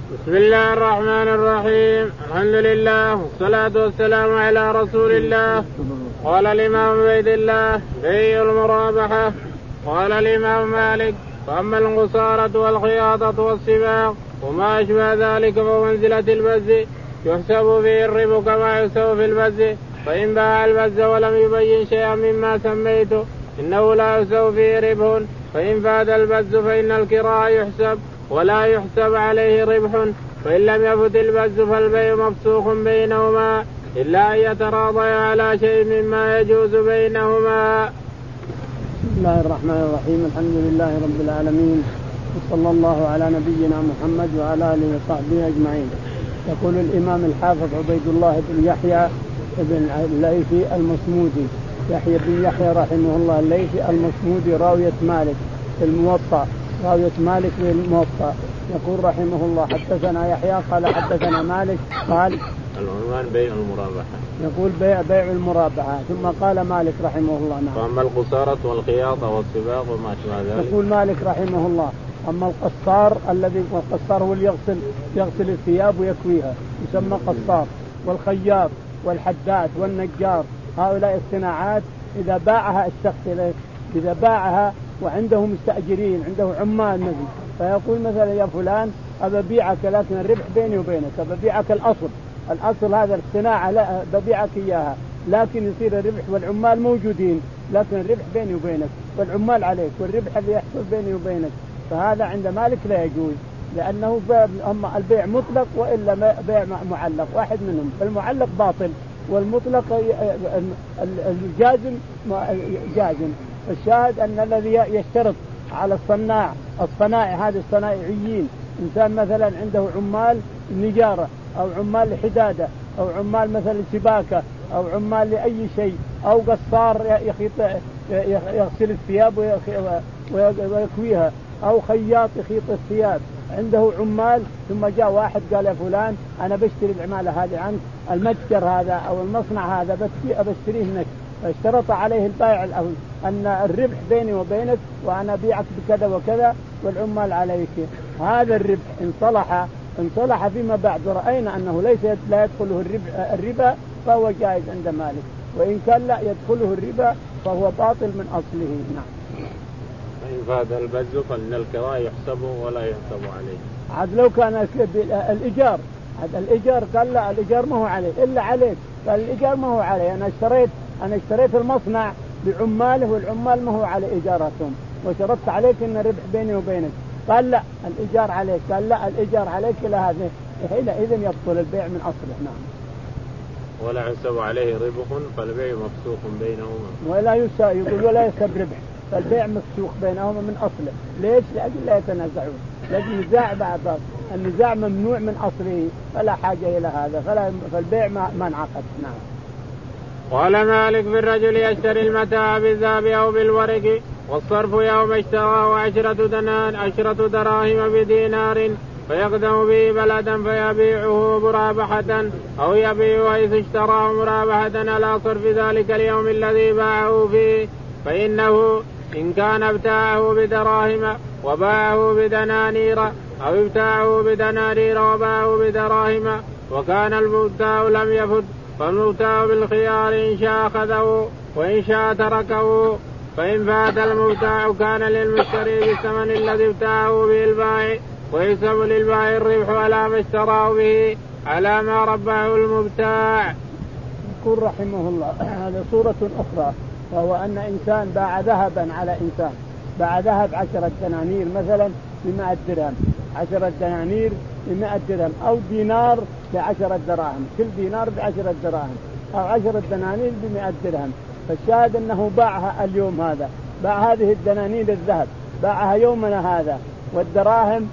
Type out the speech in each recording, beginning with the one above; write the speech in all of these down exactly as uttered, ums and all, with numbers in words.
بسم الله الرحمن الرحيم. الحمد لله والصلاة والسلام على رسول الله. قال الإمام عبيد الله بيع المرابحة. قال الإمام مالك فأما القصارة والخياطة والسباق وما أشبه ذلك فمنزلة البز يحسب فيه الربح كما يحسب في البز، فإن باع البز ولم يبين شيئا مما سميته إنه لا يحسب فيه ربح، فإن فات البز فإن الكراء يحسب ولا يحسب عليه ربح، فإن لم يفت البز فالبيع مفسوخ بينهما إلا أن يتراضيا على شيء مما يجوز بينهما. بسم الله الرحمن الرحيم. الحمد لله رب العالمين، وصلى الله على نبينا محمد وعلى آله وصحبه أجمعين. يقول الإمام الحافظ عبيد الله بن يحيى بن الليثي المصمودي، يحيى بن يحيى رحمه الله الليثي المصمودي راوية مالك في الموطأ، راوية مالك في الموطأ. يقول رحمه الله حدثنا يحيى قال حدثنا مالك قال العنوان بيع المرابحة. يقول بيع بيع المرابحة. ثم قال مالك رحمه الله نعم. فأما القصارة والخياطة والسباق وما أشبه ذلك. يقول مالك رحمه الله أما القصار الذي القصار هو اللي يغسل يغسل الثياب ويكويها يسمى قصار، والخياط والحداد والنجار، هؤلاء الصناعات إذا باعها الشخص إذا باعها وعنده مستأجرين عنده عمال مثلا، فيقول مثلا يا فلان أبيعك لكن الربح بيني وبينك، أبيعك الأصل الأصل هذا الصناعة لا ببيعك إياها، لكن يصير الربح والعمال موجودين، لكن الربح بيني وبينك والعمال عليك والربح اللي يحصل بيني وبينك، فهذا عند مالك لا يجوز، لأنه أما البيع مطلق وإلا بيع معلق واحد منهم، المعلق باطل والمطلق الجازم جازم. الشاهد أن الذي يشترط على الصناع الصنائع هذه الصنائعيين، إنسان مثلا عنده عمال نجارة أو عمال حدادة أو عمال مثلا سباكة أو عمال لأي شيء أو قصار يخيط يغسل الثياب ويكويها أو خياط يخيط الثياب، عنده عمال ثم جاء واحد قال يا فلان أنا بشتري العمالة هذه عنك، المتجر هذا أو المصنع هذا بشتريه منك، فاشترط عليه البائع الأول أن الربح بيني وبينك وأنا أبيعك بكذا وكذا والعمال عليك، هذا الربح إن صلح إن صلح فيما بعد ورأينا أنه ليس لا يدخله الربا, الربا فهو جائز عند مالك، وإن كان لا يدخله الربا فهو باطل من أصله. نعم. فإن فات البز فإن الكراء يحسب ولا يحسب عليه. عاد لو كان الإيجار عاد الإيجار قال لا الإيجار ما هو عليه إلا عليك، قال الإيجار ما هو عليه، أنا اشتريت أنا اشتريت المصنع بعماله والعمال ما هو على إيجاراتهم وشرطت عليك إن الربح بيني وبينك، قال لا الإيجار عليك، قال لا الإيجار عليك إلى هذه حينئذ يبطل البيع من أصله. نعم. ولا يحسب عليه ربح فالبيع مفسوخ بينهما. ولا يسا يقول ولا يحسب ربح فالبيع مفسوخ بينهما من أصله. ليش؟ لأجل لا يتنازعون، لأجل نزاع بعض النزاع ممنوع من أصله فلا حاجة إلى هذا، فلا فالبيع ما ما انعقد. نعم. قال مالك في الرجل يشتري المتاع بالذهب أو بالورق والصرف يوم اشتراه عشرة دنان عشرة دراهم بدينار فيقدم به بلدا فيبيعه مرابحة أو يبيع حيث اشتراه مرابحة على صرف ذلك اليوم الذي باعه فيه، فإنه إن كان ابتاعه بدراهم وباعه بدنانير أو ابتاعه بدنانير وباعه بدراهم وكان المبتاع لم يفد فالمبتاع بالخيار إن شاء أخذه وإن شاء تركه، فإن فات المبتاع كان للمشتري بالثمن الذي ابتاعه به البائع ويحسب للبائع الربح على ما اشتراه به على ما ربحه المبتاع. يقول رحمه الله هذا صورة أخرى، وهو أن إنسان باع ذهبا على إنسان، باع ذهب عشرة دنانير مثلا بمائة درهم، عشرة دنانير بمائة درهم أو دينار بعشرة دراهم، كل دينار بعشرة دراهم أو عشرة دنانير بمائة درهم، فالشاهد أنه باعها اليوم هذا، باع هذه الدنانير الذهب باعها يومنا هذا، والدراهم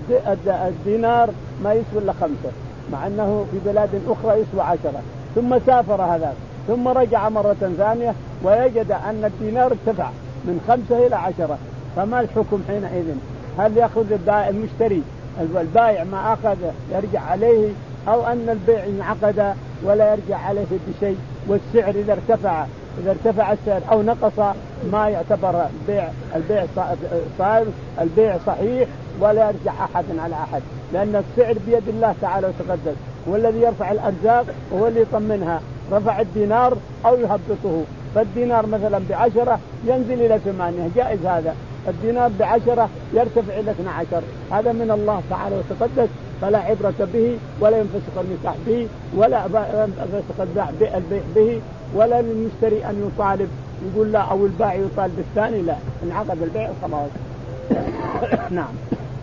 الدينار ما يسوى إلا خمسة، مع أنه في بلاد أخرى يسوى عشرة، ثم سافر هذا ثم رجع مرة ثانية ويجد أن الدينار ارتفع من خمسة إلى عشرة، فما الحكم حينئذ؟ هل يأخذ المشتري البائع ما أخذ يرجع عليه، أو أن البيع انعقد ولا يرجع عليه بشيء، والسعر إذا ارتفع إذا ارتفع السعر أو نقص ما يعتبر بيع البيع صار البيع صحيح ولا يرجع أحد على أحد، لأن السعر بيد الله تعالى وتقدس، والذي يرفع الأرزاق وهو اللي يطمنها. رفع الدينار أو يهبطه، فالدينار مثلا بعشرة ينزل إلى ثمانية جائز هذا، الدينار بعشرة يرتفع إلى اثنى عشر، هذا من الله تعالى وتقدس، فلا عبرة به ولا ينفسق النكاح به ولا ينفسق البيع به، ولا للمشتري أن يطالب يقول لا أو البائع يطالب الثاني، لا، انعقد البيع خلاص. نعم.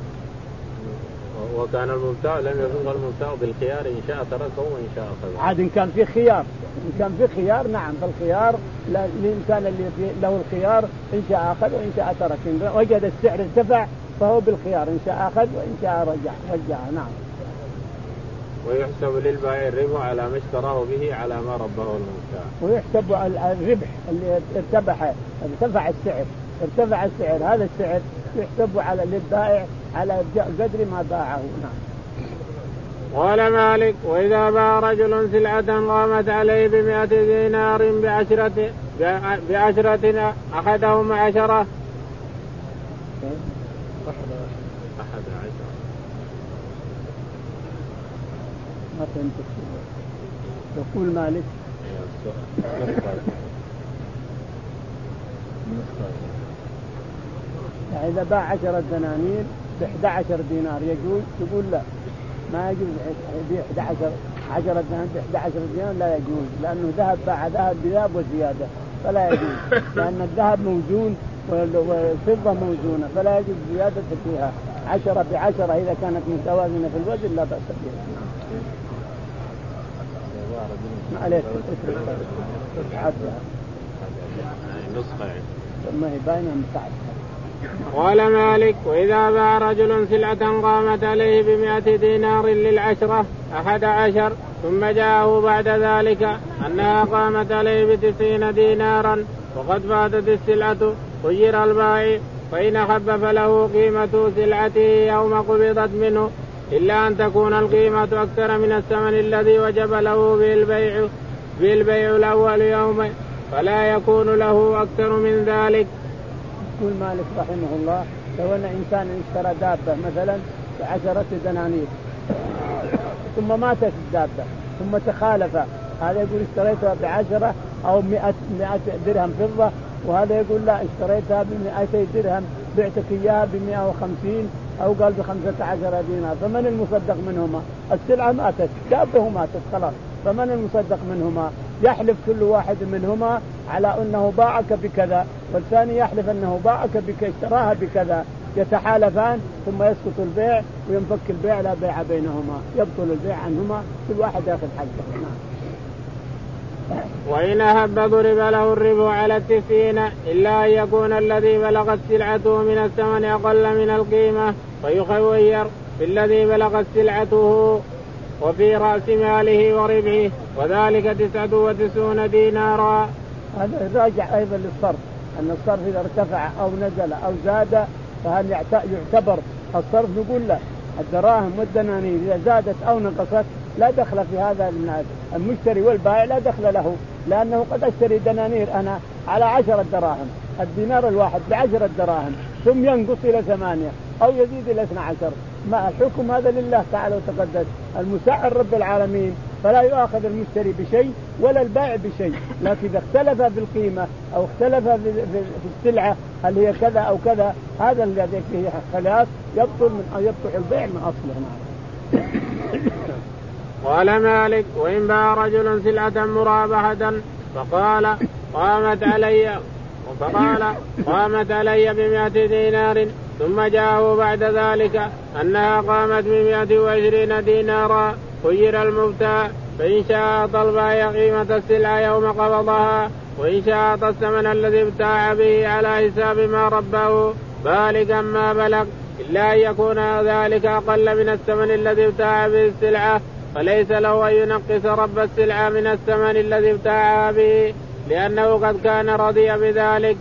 وكان المبتاع لم يكن المبتاع بالخيار إن شاء تركه وإن شاء أخذه. عاد إن كان في خيار، إن كان في خيار نعم، فالخيار للإنسان اللي له الخيار إن شاء أخذ وإن شاء ترك، إن وجد السعر ارتفع فهو بالخيار، إن شاء أخذ وإن شاء رجع رجع. نعم. ويحسب للبائع الربح على ما اشتراه به على ما ربه المبتاع. ويحسب الربح اللي ارتفع ارتفع السعر ارتفع السعر هذا السعر يحسب على للبائع على قدر ما باعه. نعم. قال مالك: وإذا باع رجل سلعة قامت عليه بمئة دينار بعشرة بعشرة أحدهم عشرة أحد عشر ما فهمت. يقول مالك إذا باع عشرة دنانير بإحدى عشر دينار يجوز؟ تقول لا، ما يجوز بإحدى عشر عشرة دنانير بإحدى عشر دينار، لا يجوز، لأنه ذهب باع ذهب بذهب وزيادة، فلا يجوز، لأن الذهب موزون والفضة موزونة، فلا يجوز زيادة فيها. عشرة بعشرة إذا كانت متوازنة في الوزن لا بأس بها. ما عليك نسخة ما هي باينة متعب. قال مالك: وإذا باع رجل سلعة قامت عليه بمئة دينار للعشرة أحد عشر ثم جاءه بعد ذلك أنها قامت عليه بتسعين دينارا وقد فاتت السلعة خير البائع، فإن خفف له قيمة سلعته يوم قبضت منه إلا أن تكون القيمة أكثر من الثمن الذي وجب له بالبيع بالبيع الأول يوم فلا يكون له أكثر من ذلك. يقول مالك رحمه الله: لو أن إنسان اشترى دابة مثلا بعشرة دنانير ثم ماتت الدابة ثم تخالف، هذا يقول اشتريتها بعشرة أو مئة مئة درهم فضة، وهذا يقول لا اشتريتها بمئتي درهم بعتك إياها بمئة وخمسين أو قال بخمسة عشر دينار، فمن المصدق منهما؟ السلعة ماتت، دابه ماتت خلاص، فمن المصدق منهما؟ يحلف كل واحد منهما على أنه باعك بكذا، والثاني يحلف أنه باعك بك اشتراها بكذا، يتحالفان ثم يسقط البيع وينفك البيع لا بيع بينهما، يبطل البيع عنهما، كل واحد يأخذ حقه. وإن هب ضرب له الربح على التسعين إلا أن يكون الذي بلغت سلعته من الثمن أقل من القيمة فيخير في الذي بلغت سلعته وفي رأس ماله وربحه، وذلك تسعة وتسعون دينارا. هذا راجع أيضا للصرف، أن الصرف إذا ارتفع أو نزل أو زاد فهل يعتبر الصرف؟ نقول لا، الدراهم والدنانير إذا زادت أو نقصت لا دخل في هذا المشتري والبائع، لا دخل له، لأنه قد أشتري دنانير أنا على عشرة دراهم، الدينار الواحد بعشرة دراهم ثم ينقص إلى ثمانية أو يزيد إلى اثنى عشر، ما الحكم هذا لله تعالى وتقدس المسعر رب العالمين، فلا يؤاخذ المشتري بشيء ولا البائع بشيء، لكن إذا اختلف في القيمة أو اختلف في السلعة هل هي كذا أو كذا، هذا الذي فيه خلاف يبطل من أو يبطل البيع من أصله. قال مالك: وإن باع رجل سلعة مرابحة فقال قامت علي فقال قامت علي بمئة دينار ثم جاءه بعد ذلك أنها قامت بمئة وعشرين دينارا خير المبتاع، فإن شاء أعطى البائع قيمة السلعة يوم قبضها، وإن شاء أعطى الثمن الذي ابتاع به على حساب ما ربه بالغا ما بلغ، إلا أن يكون ذلك أقل من الثمن الذي ابتاع به السلعة، فليس له أن ينقص رب السلعة من الثمن الذي ابتاع به لأنه قد كان رضي بذلك.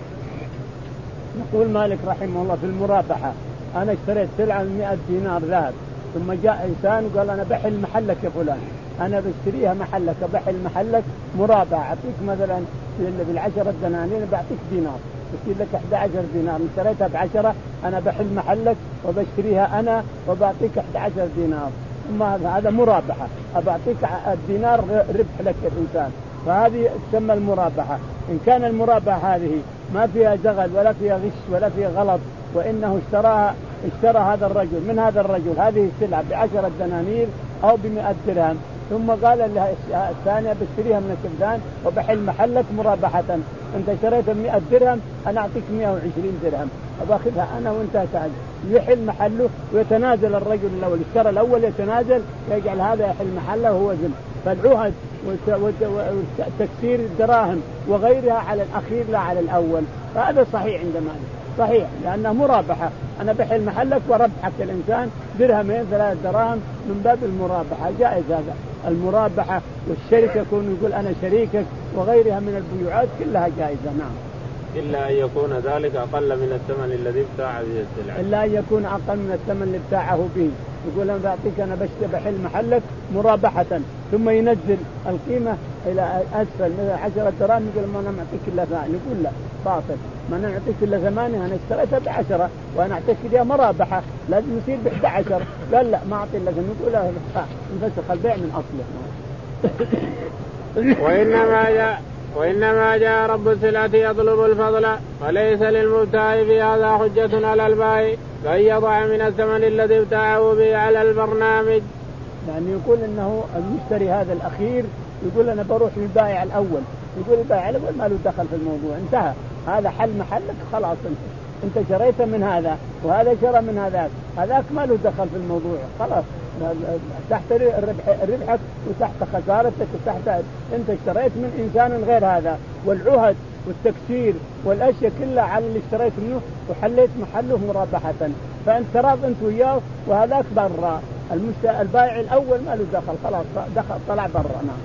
يقول مالك رحمه الله في المرابحة: أنا اشتريت سلعة مئة دينار ذهب، ثم جاء إنسان وقال أنا بحل محلك يا فلان، أنا بشتريها محلك، بحل محلك مرابحة، أعطيك مثلا بالعشرة دنانير بعطيك دينار، يصير لك أحد عشر دينار، اشتريتها بعشرة أنا بحل محلك وبشتريها أنا وبعطيك أحد عشر دينار، ثم هذا مرابحة، أبعطيك الدينار ربح لك الإنسان، فهذه تسمى المرابحة. إن كان المرابحة هذه ما فيها زغل ولا فيها غش ولا فيها غلط، وإنه اشتراها اشترى هذا الرجل من هذا الرجل هذه السلعة بعشرة دنانير أو بمئة درهم، ثم قال لها الثانية بشتريها من الكبدان وبحل محلك مرابحة، أنت اشتريتها بمئة درهم أنا أعطيك مئة وعشرين درهم أباخذها أنا وأنت تعال، يحل محله ويتنازل الرجل الأول، اشترى الأول يتنازل يجعل هذا يحل محله وهو ذل. فالعهد وتكسير الدراهم وغيرها على الأخير لا على الأول، فهذا صحيح عند مالك صحيح لأنه مرابحة، أنا بحل محلك وربحك الإنسان درهمين ثلاث دراهم من باب المرابحة، جائز هذا المرابحة. والشركة يكون يقول أنا شريكك وغيرها من البيوعات كلها جائزة. نعم إلا أن يكون ذلك أقل من الثمن الذي ابتاع به السلعة، إلا أن يكون أقل من الثمن اللي ابتاعه به، يقول أنا بعطيك أنا بحل محلك مرابحة، ثم ينزل القيمة إلى أسفل مثل عشرة دراهم، يقول ما أنا معطيك إلا ثمانية، يقول لا باطل، ما أنا أعطيك إلا ثمانية، أنا اشتريتها بعشرة وأنا أعطيك إياها مرابحة لازم يصير بإحدى عشر، قال لا ما أعطي إلا ثمانية، يقول لا انفسخ البيع من أصله. وإنما جاء وإنما جاء رب السلعة يطلب الفضل، وليس للمبتاع في هذا حجة على البائع بأن يضع من الثمن الذي ابتاعه به على البرنامج. يعني يقول إنه المشتري هذا الأخير يقول أنا بروح للبائع الأول، يقول البائع الأول ما له دخل في الموضوع، انتهى هذا حل محلك خلاص، انت انت شريت من هذا وهذا شرى من هذاك، هذاك ما له دخل في الموضوع خلاص، تحت ربحك وتحت خسارتك وتحت انت اشتريت من انسان غير هذا، والعهد والتكسير والاشياء كلها على اللي اشتريت منه وحليت محله مرابحة، فانت راض انت وياه وهذاك برا، البائع الاول ما له دخل خلاص دخل طلع برا. نعم.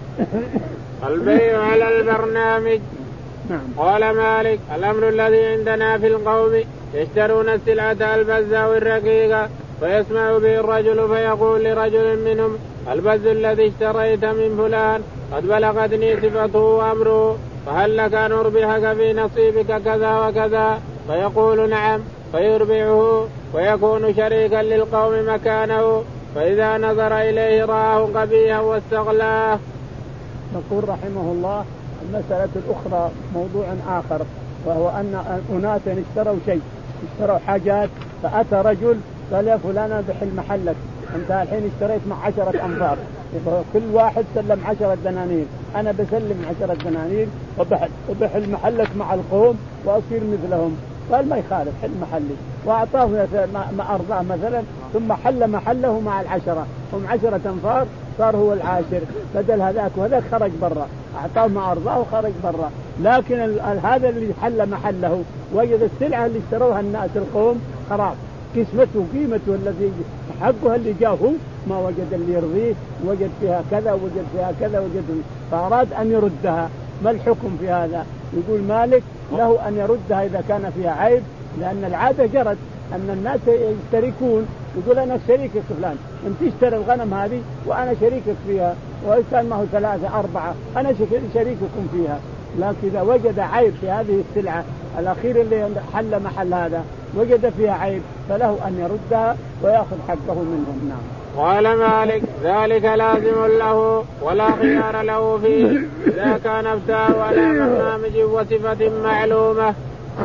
البيع على البرنامج. نعم. قال مالك الأمر الذي عندنا في القوم يشترون السلعة البزة والرقيقة، فيسمع به الرجل فيقول لرجل منهم البز الذي اشتريت من فلان قد بلغتني صفته وأمره، فهل لك أن أربحك في نصيبك كذا وكذا؟ فيقول نعم، فيربعه ويكون شريكا للقوم مكانه، فإذا نظر إليه رآه قبيحا واستغلاه. نقول رحمه الله المسألة الأخرى موضوع آخر، وهو أن أناسا اشتروا شيء، اشتروا حاجات، فأتى رجل قال يا فلان بحل محلك، أنت الحين اشتريت مع عشرة أنفار، كل واحد سلم عشرة دنانير، أنا بسلم عشرة دنانير وبحل, وبحل محلك مع القوم وأصير مثلهم. قال ما يخالف حل محلي، وأعطاه ما أرضاه مثلا، ثم حل محله مع العشرة، هم عشرة أنفار صار هو العاشر بدل هذاك، وهذاك خرج برا، أعطاه ما أرضاه وخرج برا. لكن هذا اللي حل محله وجد السلعة اللي اشتروها الناس القوم خلاص قسمته قيمته الذي حقها اللي جاءه، ما وجد اللي يرضيه، وجد فيها كذا وجد فيها كذا وجد، فأراد أن يردها. ما الحكم في هذا؟ يقول مالك له أن يردها إذا كان فيها عيب، لأن العادة جرت أن الناس يشتركون، يقول أنا شريكك فلان، أنت تشتري الغنم هذه وأنا شريكك فيها، وإن كان معه ثلاثة أربعة أنا شريككم فيها، لكن إذا وجد عيب في هذه السلعة الأخير اللي حل محل هذا وجد فيها عيب فله أن يردها ويأخذ حقه منهم. نعم. قال مالك ذلك لازم له ولا خيار له فيه إذا كان ابتاع على برنامج وصفة معلومة.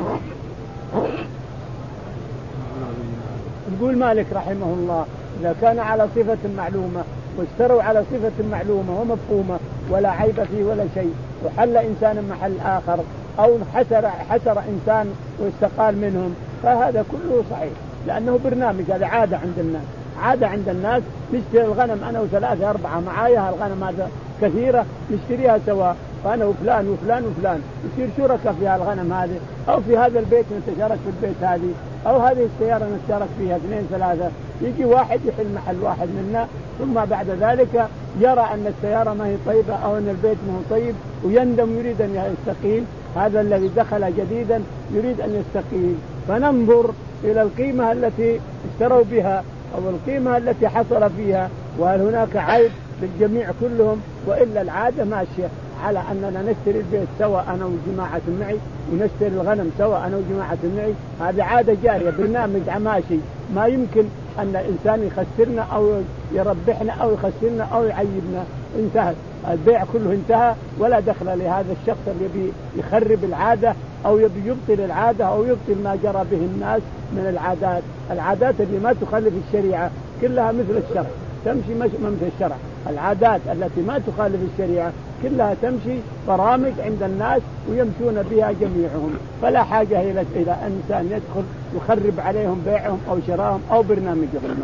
يقول مالك رحمه الله إذا كان على صفة معلومة واشتروا على صفة معلومة ومفهومة ولا عيب فيه ولا شيء، وحل إنسان محل آخر أو حسر, حسر إنسان واستقال منهم، فهذا كله صحيح، لأنه برنامج، هذا عادة عند الناس، عادة عند الناس نشتري الغنم أنا وثلاثة أربعة معايا الغنم هذا كثيرة نشتريها سوا، فأنا وفلان وفلان وفلان يصير شركة في الغنم هذه، أو في هذا البيت نتشارك في البيت هذه، أو هذه السيارة نتشارك فيها اثنين ثلاثة، يجي واحد يحل محل واحد منا، ثم بعد ذلك يرى أن السيارة ما هي طيبة أو أن البيت ما هو طيب ويندم يريد أن يستقيل، هذا الذي دخل جديدا يريد أن يستقيل، فننظر إلى القيمة التي اشتروا بها أو القيمة التي حصل فيها، وهل هناك عيب للجميع كلهم، وإلا العادة ماشية، على أننا نشتري البيت سوا أنا وجماعة معي ونشتري الغنم سوا أنا وجماعة معي. هذه عادة جارية برنامج عماشي ما يمكن أن الإنسان يخسرنا أو يربحنا أو يخسرنا أو يعيبنا. انتهت البيع كله انتهى ولا دخل لهذا الشخص اللي يبي يخرب العادة أو يبي يبطل العادة أو يبطل ما جرى به الناس من العادات. العادات اللي ما تخالف الشريعة كلها مثل الشرع تمشي مش مثل الشرع. العادات التي ما تخالف الشريعة كلها تمشي برامج عند الناس ويمشون بها جميعهم. فلا حاجة إلى إلى إنسان يدخل يخرب عليهم بيعهم أو شراهم أو برنامجهم.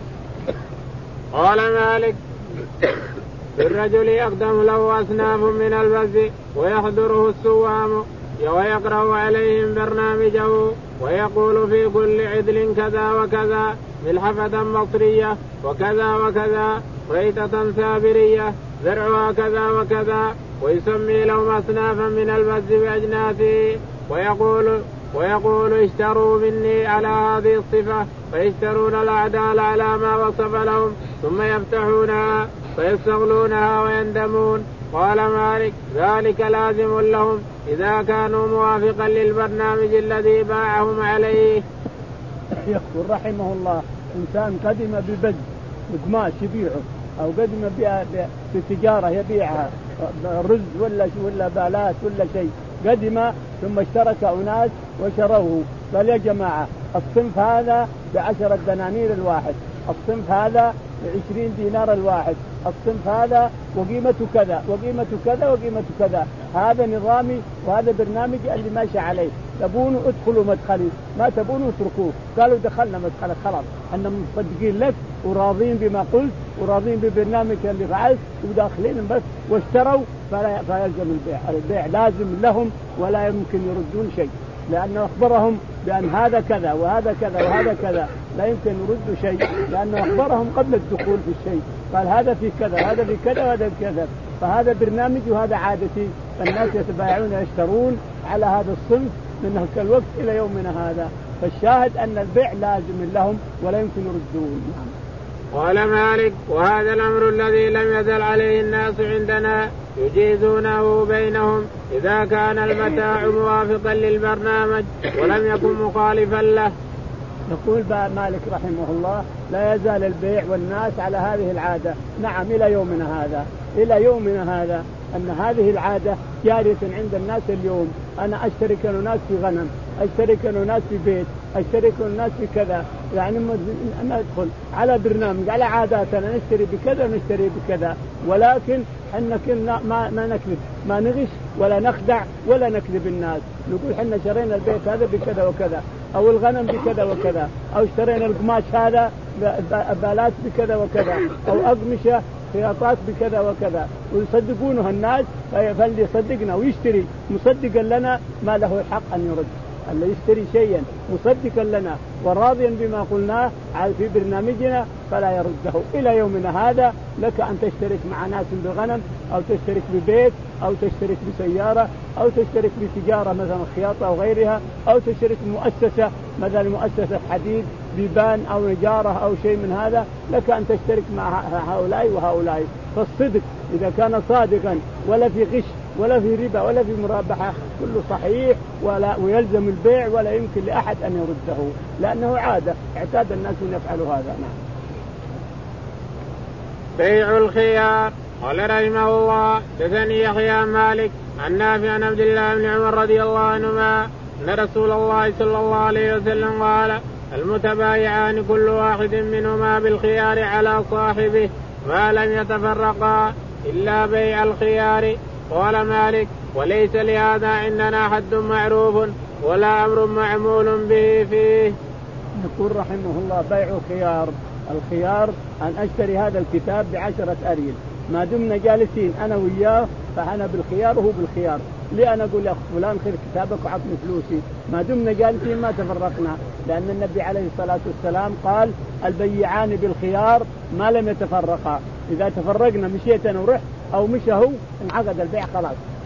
قال مالك الرجل يقدم له أصناف من البز ويحضره السوام ويقرأ عليهم برنامجه ويقول في كل عدل كذا وكذا ملحفة مصرية وكذا وكذا ريتة سابرية زرعها كذا وكذا ويسمي لهم أصنافا من البز بأجناسه ويقول ويقول اشتروا مني على هذه الصفة فيشترون الأعدال على ما وصف لهم ثم يفتحونها فيستغلونها ويندمون. قال مالك ذلك لازم لهم إذا كانوا موافقا للبرنامج الذي باعهم عليه. يقول رحمه الله إنسان قدم ببز قماش يبيعه أو قدم بتجارة يبيعها رز ولا ولا بالات ولا شيء قدم ثم اشترك أناس وشروه قال يا جماعة الصنف هذا بعشرة دنانير الواحد الصنف هذا بعشرين دينار الواحد الصنف هذا وقيمته كذا وقيمته كذا وقيمته كذا. هذا نظامي وهذا برنامج اللي ماشي عليه. تبونوا ادخلوا مدخلي ما تبونوا اتركوه. قالوا دخلنا مدخلك خلاص احنا مصدقين لك وراضين بما قلت وراضين ببرنامج اللي فعلت وداخلين بس واشتروا فلا فيلزم البيع. البيع لازم لهم ولا يمكن يردون شيء لأنه أخبرهم بأن هذا كذا وهذا كذا وهذا كذا لا يمكن يردوا شيء لأنه أخبرهم قبل الدخول في الشيء قال هذا في كذا هذا في كذا وهذا في كذا. فهذا برنامج وهذا عادتي. الناس يتبايعون ويشترون على هذا الصنف من هذا الوقت إلى يومنا هذا. فالشاهد أن البيع لازم لهم ولا يمكن يردون. قال مالك وهذا الأمر الذي لم يزل عليه الناس عندنا يجيزونه بينهم إذا كان المتاع موافقا للبرنامج ولم يكن مخالفا له. يقول مالك رحمه الله لا يزال البيع والناس على هذه العادة. نعم إلى يومنا هذا إلى يومنا هذا أن هذه العادة جارية عند الناس اليوم. أنا أشترك الناس في غنم أشترك الناس في بيت أشترك الناس في كذا يعني أنا أدخل على برنامج على عاداتنا نشتري بكذا ونشتري بكذا ولكن حنا كنا ما, ما نكذب ما نغش ولا نخدع ولا نكذب الناس. نقول حنا شرينا البيت هذا بكذا وكذا أو الغنم بكذا وكذا أو اشترينا القماش هذا بالات بكذا وكذا أو أقمشة خياطات بكذا وكذا ويصدقونه الناس. فاللي يصدقنا ويشتري مصدقا لنا ما له الحق أن يرد. اللي يشتري شيئا مصدقا لنا وراضيا بما قلناه في برنامجنا فلا يرده. إلى يومنا هذا لك أن تشترك مع ناس بغنم أو تشترك ببيت أو تشترك بسيارة أو تشترك بتجارة مثلا خياطة أو غيرها أو تشترك بمؤسسة مثلا مؤسسة حديد بيبان أو نجارة أو شيء من هذا. لك أن تشترك مع هؤلاء وهؤلاء. فالصدق إذا كان صادقا ولا في غش ولا في ربا ولا في مرابحة كله صحيح ولا ويلزم البيع ولا يمكن لأحد أن يرده لأنه عادة اعتاد الناس أن يفعلوا هذا. نعم. بيع الخيار. قال رحمه الله حدثني يحيى مالك عن نافع عن عبد الله بن عمر رضي الله عنهما أن رسول الله صلى الله عليه وسلم قال المتبايعان كل واحد منهما بالخيار على صاحبه ما لم يتفرقا إلا بيع الخيار. قال مالك وليس لهذا عندنا حد معروف ولا أمر معمول به فيه. يقول رحمه الله بيع خيار. الخيار أن أشتري هذا الكتاب بعشرة أريل ما دمنا جالسين أنا وياه فأنا بالخيار وهو بالخيار. ليه أنا أقول يا فلان خير كتابك وعطني فلوسي ما دمنا جالسين ما تفرقنا لأن النبي عليه الصلاة والسلام قال البيعان بالخيار ما لم يتفرقا. إذا تفرقنا مشيت أنا ورحت أو مشى هو انعقد البيع خلاص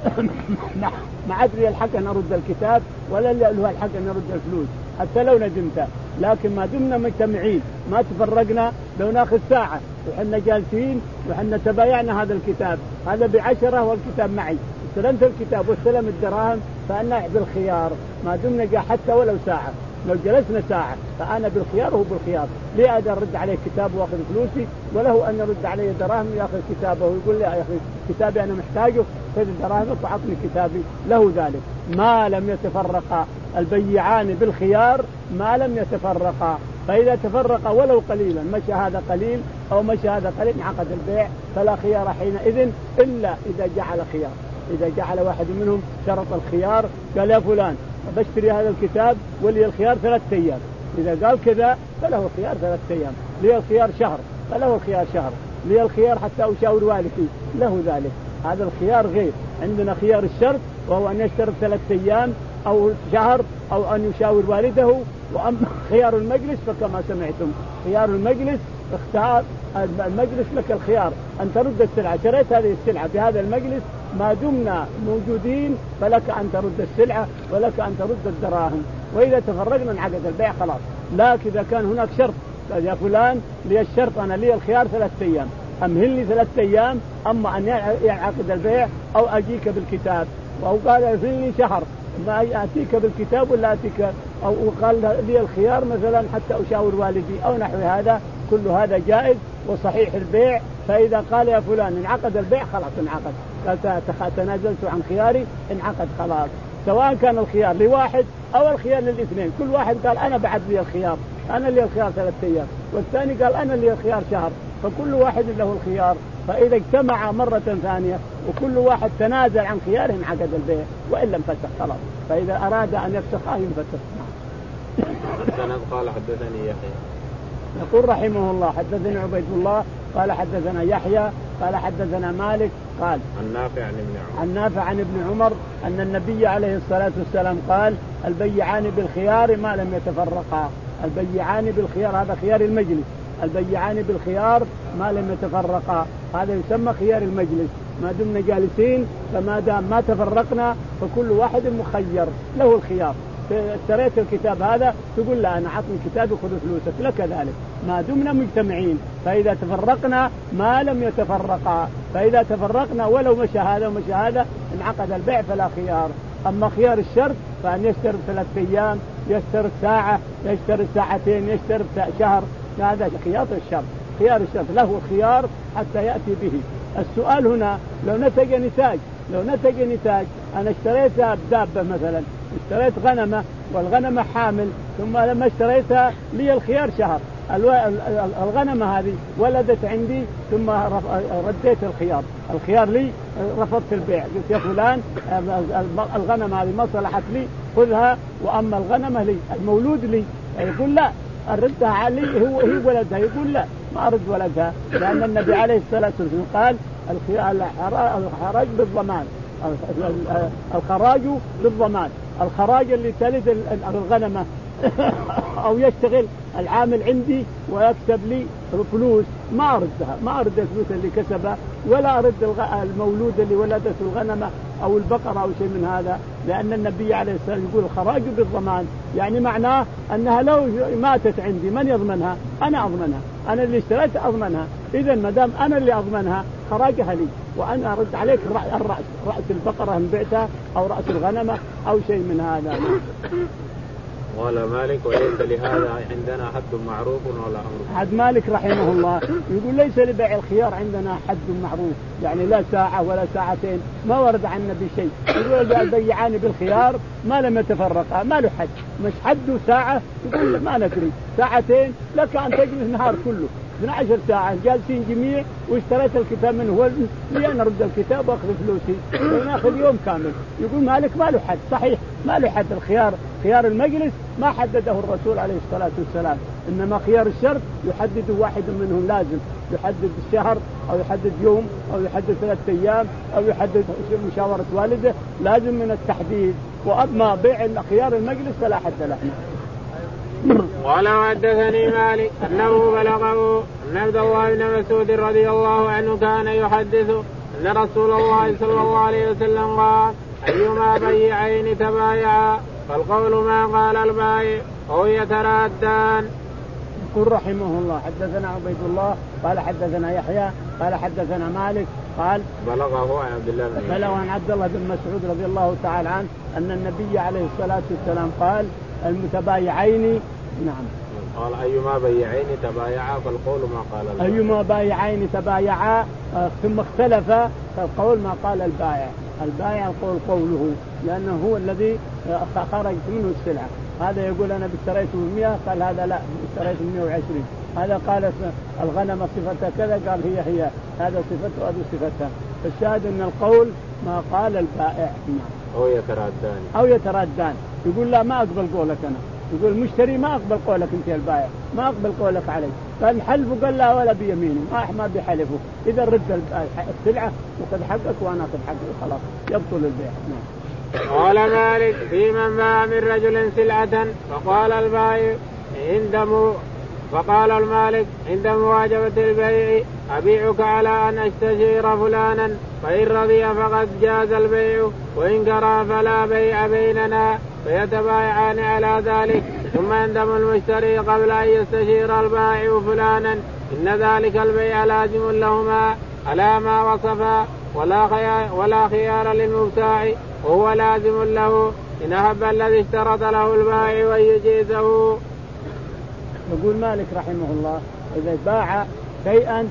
ما عاد لي الحق أن أرد الكتاب ولا له الحق أن أرد الفلوس حتى لو ندمت. لكن ما دمنا مجتمعين ما تفرقنا، لو ناخذ ساعة وحنا جالسين وحنا تبايعنا هذا الكتاب هذا بعشرة والكتاب معي، استلمت الكتاب واستلم الدراهم، فأنا بالخيار ما دمنا جا حتى ولو ساعة. لو جلسنا ساعة فأنا بالخيار وهو بالخيار، ليه أقدر أرد عليه كتاب وأخذ فلوسي، وله أن يرد عليه دراهم ويأخذ كتابه ويقول لي يا أخي كتابي أنا محتاجه خذ الدراهم وأعطني كتابي، له ذلك ما لم يتفرقا البيعان بالخيار ما لم يتفرقا. فإذا تفرقا ولو قليلا مشى هذا قليل أو مشى هذا قليل انعقد البيع فلا خيار حينئذ إلا إذا جعل خيار. إذا جعل واحد منهم شرط الخيار قال يا فلان بشتري هذا الكتاب ولي الخيار ثلاثة أيام، إذا قال كذا فله الخيار ثلاثة أيام، لي الخيار شهر فله الخيار شهر، لي الخيار حتى أشاور والدي له ذلك. هذا الخيار غير، عندنا خيار الشرط وهو أن يشترط ثلاثة أيام أو شهر أو أن يشاور والده. وأما خيار المجلس فكما سمعتم خيار المجلس اختار المجلس لك الخيار أن ترد السلعة، شريت هذه السلعة بهذا المجلس ما دمنا موجودين فلك أن ترد السلعة ولك أن ترد الدراهم، وإذا تفرقنا انعقد البيع خلاص. لكن إذا كان هناك شرط قال يا فلان لي الشرط أنا لي الخيار ثلاثة أيام أمهل لي ثلاثة أيام أما أن ينعقد البيع أو أجيك بالكتاب، أو قال أمهل لي شهر ما أتيك بالكتاب ولا أتيك، أو قال لي الخيار مثلا حتى أشاور والدي أو نحو هذا، كل هذا جائز وصحيح البيع. فإذا قال يا فلان انعقد البيع خلاص انعقد، قال تنازلت عن خياري انعقد خلاص، سواء كان الخيار لواحد أو الخيار للاثنين. كل واحد قال أنا بعد لي الخيار أنا لي الخيار ثلاثة أيام، والثاني قال أنا لي الخيار شهر، فكل واحد له الخيار. فإذا اجتمع مرة ثانية وكل واحد تنازل عن خياره انعقد البيع، وإن لم فسخ خلاص. فإذا أراد أن يفسخ ينفسخ. سند قال حدثني يحيى يقول رحمه الله حدثني عبيد الله قال حدثنا يحيى قال حدثنا مالك قال عن نافع عن ابن عمر عن نافع عن ابن عمر أن النبي عليه الصلاة والسلام قال البيعان بالخيار ما لم يتفرقا. البيعان بالخيار هذا خيار المجلس، البيعان بالخيار ما لم يتفرقا هذا يسمى خيار المجلس. ما دمنا جالسين فما دام ما تفرقنا فكل واحد مخير له الخيار. اشتريت الكتاب هذا تقول لا أنا عطني كتابي خذ فلوسك، لك ذلك ما دمنا مجتمعين. فإذا تفرقنا ما لم يتفرقا، فإذا تفرقنا ولو مشى هذا ومشى هذا انعقد البيع فلا خيار. أما خيار الشرط فأن يشترط ثلاثة أيام، يشترط ساعة، يشترط ساعتين، يشترط شهر، هذا خيار الشرط. خيار الشرط له الخيار حتى يأتي به. السؤال هنا لو نتج نتاج لو نتج نتاج أنا اشتريت دابة مثلا، اشتريت غنمة والغنمة حامل، ثم لما اشتريتها لي الخيار شهر، الغنمة هذه ولدت عندي ثم رديت الخيار، الخيار لي رفضت البيع، قلت يا فلان الغنمة هذه ما صلحت لي خذها، وأما الغنمة لي المولود لي، يقول لا أردها علي هو هي ولدها، يقول لا ما أرد ولدها، لأن النبي عليه الصلاة والسلام قال الخراج بالضمان، الخراج بالضمان، الخراج اللي تلد الغنمة أو يشتغل العامل عندي ويكسب لي فلوس ما أردها، ما أرد الفلوس اللي كسبها، ولا أرد المولود اللي ولدته الغنمة أو البقرة أو شيء من هذا، لأن النبي عليه الصلاة والسلام يقول الخراج بالضمان، يعني معناه أنها لو ماتت عندي من يضمنها؟ أنا أضمنها، أنا اللي اشتريت أضمنها. إذا ما دام أنا اللي أضمنها خراجها لي، وأنا أرد عليك الرأس، رأس البقرة إن بعتها أو رأس الغنمة أو شيء من هذا. قال مالك وليس لهذا عندنا حد معروف ولا أمر. حد مالك رحمه الله يقول ليس لبيع الخيار عندنا حد معروف، يعني لا ساعة ولا ساعتين، ما ورد عن النبي شيء. يقول البيعان بالخيار ما لم يتفرقا، ما له حد، مش حد ساعة يقول ما ندري، ساعتين لك أن تجلس نهار كله اثنتي عشرة ساعة جالسين جميع واشتريت الكتاب منه، هو لي أنا أرد الكتاب وأخذ فلوسي وناخذ يوم كامل. يقول مالك ما له حد، صحيح ما له حد الخيار، خيار المجلس ما حدده الرسول عليه الصلاة والسلام، إنما خيار الشرط يحدد واحد منهم، لازم يحدد الشهر أو يحدد يوم أو يحدد ثلاثة أيام أو يحدد مشاورة والده، لازم من التحديد. وأما بيع خيار المجلس فلا حد له. قال حدثني مالك أنه بلغه أن عبد الله بن مسعود رضي الله عنه كان يحدث أن رسول الله صلى الله عليه وسلم قال أيما بيعين تبايعا فالقول ما قال البائع أو يترادان. يقول رحمه الله حدثنا عبيد الله قال حدثنا يحيى قال حدثنا مالك قال بلغه عن عبد الله بن بلغه عن عبد الله بن مسعود رضي الله تعالى عنه أن النبي عليه الصلاة والسلام قال المتبايعين نعم قال أيما بيعين تبايعا فالقول ما قال البائع أيما بايعين تبايعا ثم اختلف فالقول ما قال البائع. البائع القول قوله لأنه هو الذي خرجت منه السلعة. هذا يقول أنا اشتريته بمئة قال هذا لا اشتريته بمئة وعشرين. هذا قال الغنم صفتها كذا قال هي هي هذا صفتها وهذا صفتها. فالشاهد أن القول ما قال البائع أو يترادان أو يترادان. يقول لا ما أقبل قولك أنا. يقول المشتري ما أقبل قولك أنت يا البائع ما أقبل قولك علي. قال الحلف قال لا ولا بيمينه ما بحلفه. إذا رد السلعة وقد حقك وأنا قد حقك خلاص يبطل البيع. قال مالك في من باع من رجل سلعة فقال البائع عند فقال المالك عند مواجبة البيع أبيعك على أن أستشير فلانا فإن رضي فقد جاز البيع وإن كره فلا بيع بيننا فيتبايعان على ذلك ثم يندم المشتري قبل أن يستشير البائع فلانا إن ذلك البيع لازم لهما على ما وصفا ولا خيار, ولا خيار للمبتاع وهو لازم له إن أحب الذي اشترط له البائع ويجيزه. يقول مالك رحمه الله إذا باع شيئا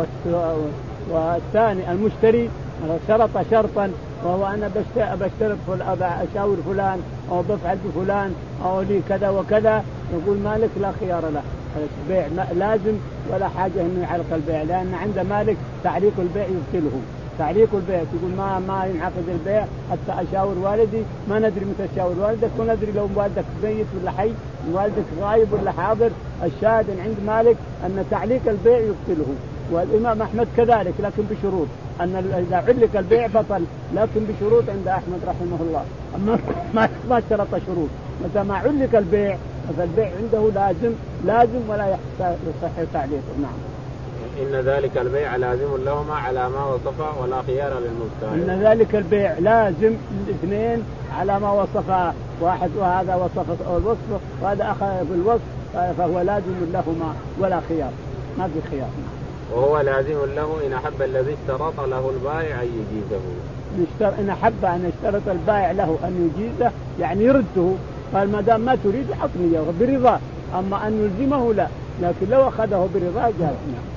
والثاني المشتري شرط شرطا وهو أنا بشترط أشاور فلان أو بفعل بفلان أو لي كذا وكذا يقول مالك لا خيار له البيع لازم ولا حاجة إنه يعلق البيع لأن عند مالك تعليق البيع يبطله. تعليق البيع تقول ما ما ينعقد البيع حتى أشاور والدي ما ندري متى أشاور والدك وندري لو والدك ميت ولا حي والدك غايب ولا حاضر. الشاهد عند مالك أن تعليق البيع يبطله والإمام أحمد كذلك لكن بشروط أن إذا علق البيع بطل لكن بشروط عند أحمد رحمه الله. أما ما ما شرط شروط متى ما علق البيع فالبيع عنده لازم لازم ولا يصح تعليقه. نعم إن ذلك البيع لازم لهما على ما وصفه ولا خيار للمبتاع. إن ذلك البيع لازم الاثنين على ما وصفه واحد وهذا وصف الوصف وهذا أخذ بالوصف فهو لازم لهما ولا خيار ما في خيار. وهو لازم له إن أحب الذي اشترط له البائع أن يجيزه. إن أحب أن يشترط البائع له أن يجيزه يعني يرده قال ما دام ما تريد حطني برضاه أما أن يلزمه لا لكن لو أخذه برضاه جاز.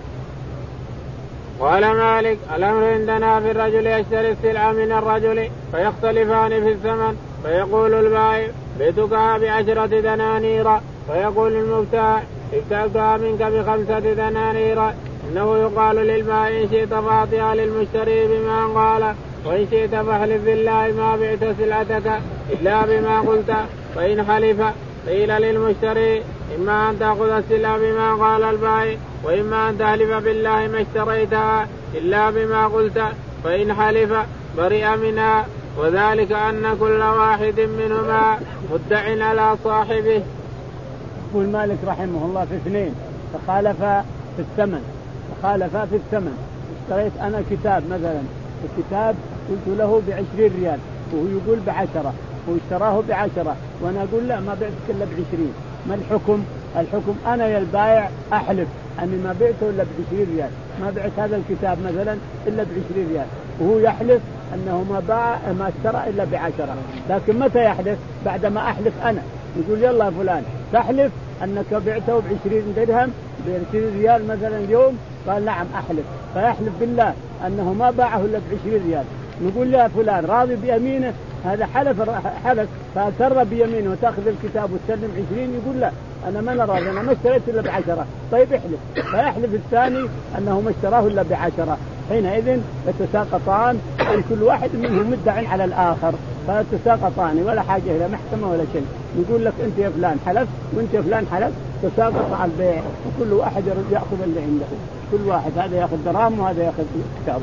قال مالك الأمر عندنا في الرجل يشتري السلعة من الرجل فيختلفان في الثمن فيقول البائع بيتك بعشرة دنانير فيقول المبتاع ابتعتها منك بخمسة دنانير. إنه يقال للبائع إن شئت فاعطها للمشتري بما قال وإن شئت فاحلف بالله ما بعت سلعتك إلا بما قلت. فإن حلف قيل للمشتري إما أن تأخذ السلعة بما قال البائع وإما أن تحلف بالله ما اشتريتها إلا بما قلت. فإن حلف برئ منها وذلك أن كل واحد منهما مدع على صاحبه. يقول مالك رحمه الله في اثنين فخالفا في الثمن فخالفا في الثمن. اشتريت أنا كتاب مثلا الكتاب قلت له بعشرين ريال وهو يقول بعشرة واشتراه بعشرة وأنا أقول لا ما بعتك إلا بعشرين. ما الحكم؟ الحكم أنا يا البائع أحلف أني ما بعته إلا بعشرين ريال ما بعت هذا الكتاب مثلا إلا بعشرين ريال وهو يحلف أنه ما باع ما اشترى إلا بعشرة. لكن متى يحلف؟ بعدما أحلف أنا يقول يلا فلان تحلف أنك بعته بعشرين درهم بعشرين ريال مثلا اليوم قال نعم أحلف فيحلف بالله أنه ما باعه إلا بعشرين ريال. نقول يا فلان راضي بيمينه هذا حلف حلف فأسر بيمينه وتأخذ الكتاب وتسلم عشرين يقول لا أنا ما راضي أنا ما اشتريت إلا بعشرة. طيب احلف فيحلف الثاني أنه ما اشتراه إلا بعشرة. حينئذ يتساقطان كل واحد منهم مدع على الآخر فيتساقطان ولا حاجة إلى محكمة ولا شيء. يقول لك أنت يا فلان حلف وأنت يا فلان حلف تساقط على البيع وكل واحد يأخذ اللي عنده. كل واحد هذا يأخذ درهم وهذا يأخذ كتاب.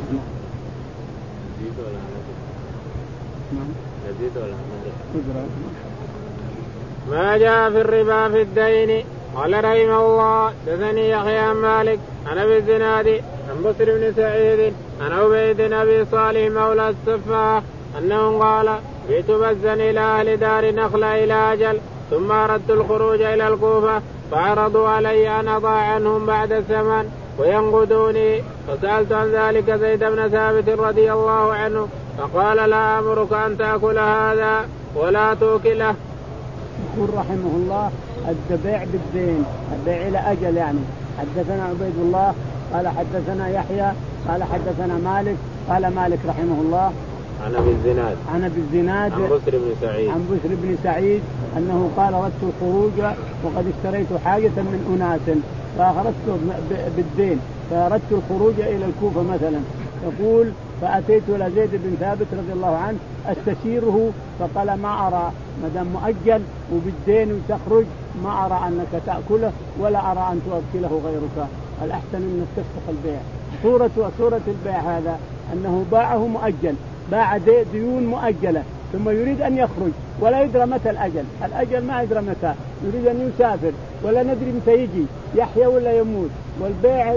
ما جاء في الربا في الدين. قال رحمه الله دثني يحيى عن مالك عن ابي الزناد عن بصر بن سعيد عن عبيد بن أبي صالح مولى السفاح أنه قال بئت بزا إلى أهل دار نخلة إلى أجل ثم أردت الخروج إلى الكوفة فعرضوا علي أن أضع عنهم بعد الثمن وينقدوني فسألت عن ذلك زيد بن ثابت رضي الله عنه فقال لا أمرك أن تأكل هذا ولا توكله. يقول رحمه الله البيع بالدين البيع إلى أجل يعني. حدثنا عبيد الله قال حدثنا يحيى قال حدثنا مالك قال مالك رحمه الله عن ابي الزناد عن ابي الزناد عن بسر بن سعيد عن بسر بن سعيد انه قال اردت الخروج وقد اشتريت حاجه من اناس فاخرجت بالدين فاردت الخروج الى الكوفه مثلا. يقول فاتيت الى زيد بن ثابت رضي الله عنه استشيره فقال ما ارى ما دام مؤجل وبالدين وتخرج ما ارى انك تاكله ولا ارى ان توكله غيرك، الاحسن انك تفسخ البيع. صوره صوره البيع هذا انه باعه مؤجل، باع ديون مؤجله ثم يريد ان يخرج ولا يدرى متى الاجل، الاجل ما يدرى متى، يريد ان يسافر ولا ندري متى يجي يحيى ولا يموت، والبيع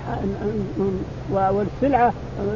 والسلعه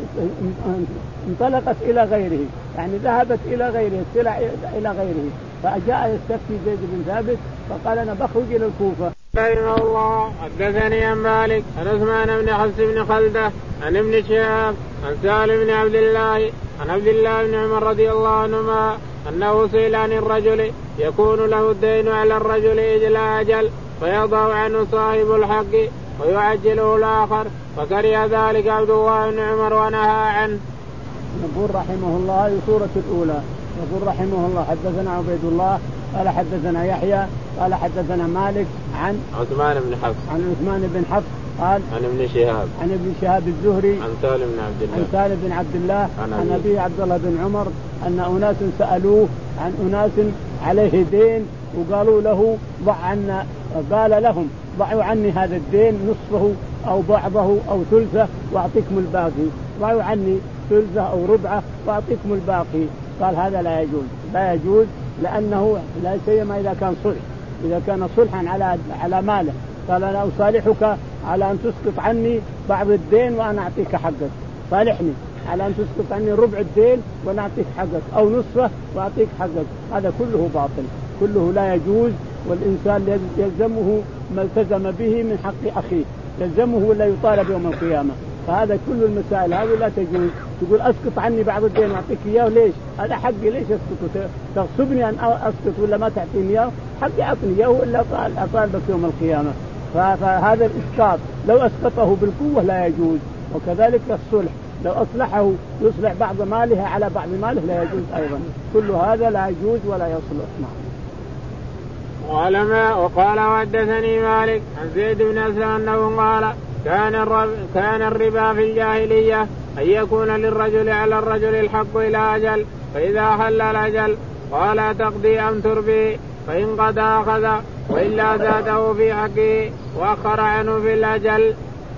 انطلقت الى غيره يعني ذهبت الى غيره السلع الى غيره. فجاء يستفتي زيد بن ثابت فقال انا بخرج الى الكوفه. رحمه الله حدثني عن مالك عن عثمان بن حفص بن خلدة عن ابن شهاب عن سالم بن عبد الله عن عبد الله بن عمر رضي الله عنهما انه سئل عن الرجل يكون له الدين على الرجل الى اجل فيضع عنه صاحب الحق ويعجله الاخر فكره ذلك عبد الله بن عمر ونهى عنه. يقول رحمه الله سورة الأولى. يقول رحمه الله حدثنا عبيد الله قال حدثنا يحيى قال حدثنا مالك عن عثمان بن حفص عن عثمان بن حفص قال عن ابن شهاب عن ابن شهاب الزهري عن سالم بن عبد الله عن سالم بن عبد الله عن أبي عبد الله بن عمر أن أناس سألوه عن أناس عليه دين وقالوا له ضع عنا، قال لهم ضعوا عني هذا الدين نصفه أو بعضه أو ثلثه وأعطيكم الباقي، ضعوا عني ثلثه أو ربعه وأعطيكم الباقي. قال هذا لا يجوز لا يجوز لأنه لا سيما إذا كان صلح، إذا كان صلحا على على ماله. قال أنا أصالحك على أن تسقط عني بعض الدين وأنا أعطيك حقك، صالحني على أن تسقط عني ربع الدين وأنا أعطيك حقك أو نصفه وأعطيك حقك. هذا كله باطل كله لا يجوز، والإنسان يلزمه ما التزم به من حق أخيه، يلزمه ولا يطالب يوم القيامة. فهذا كل المسائل هذه لا تجوز. تقول أسقط عني بعض الدين وأعطيك إياه، ليش؟ هذا حقي، ليش أسقط؟ تغصبني أن أسقط ولا ما تعطيني إياه؟ حقي أعطني إياه ولا أطالبك يوم القيامة. فهذا الإسقاط لو أسقطه بالقوة لا يجوز. وكذلك الصلح لو أصلحه يصلح بعض ماله على بعض ماله لا يجوز أيضا. كل هذا لا يجوز ولا يصلح. قال ما وقال وحدثني مالك عن زيد بن أسلم أنه قال كان الربا, كان الربا في الجاهلية أن يكون للرجل على الرجل الحق إلى أجل، فإذا حل الأجل قال تقضي أم تربي، فإن قد أخذ وإلا زاده في حقه وأخر عنه في الأجل.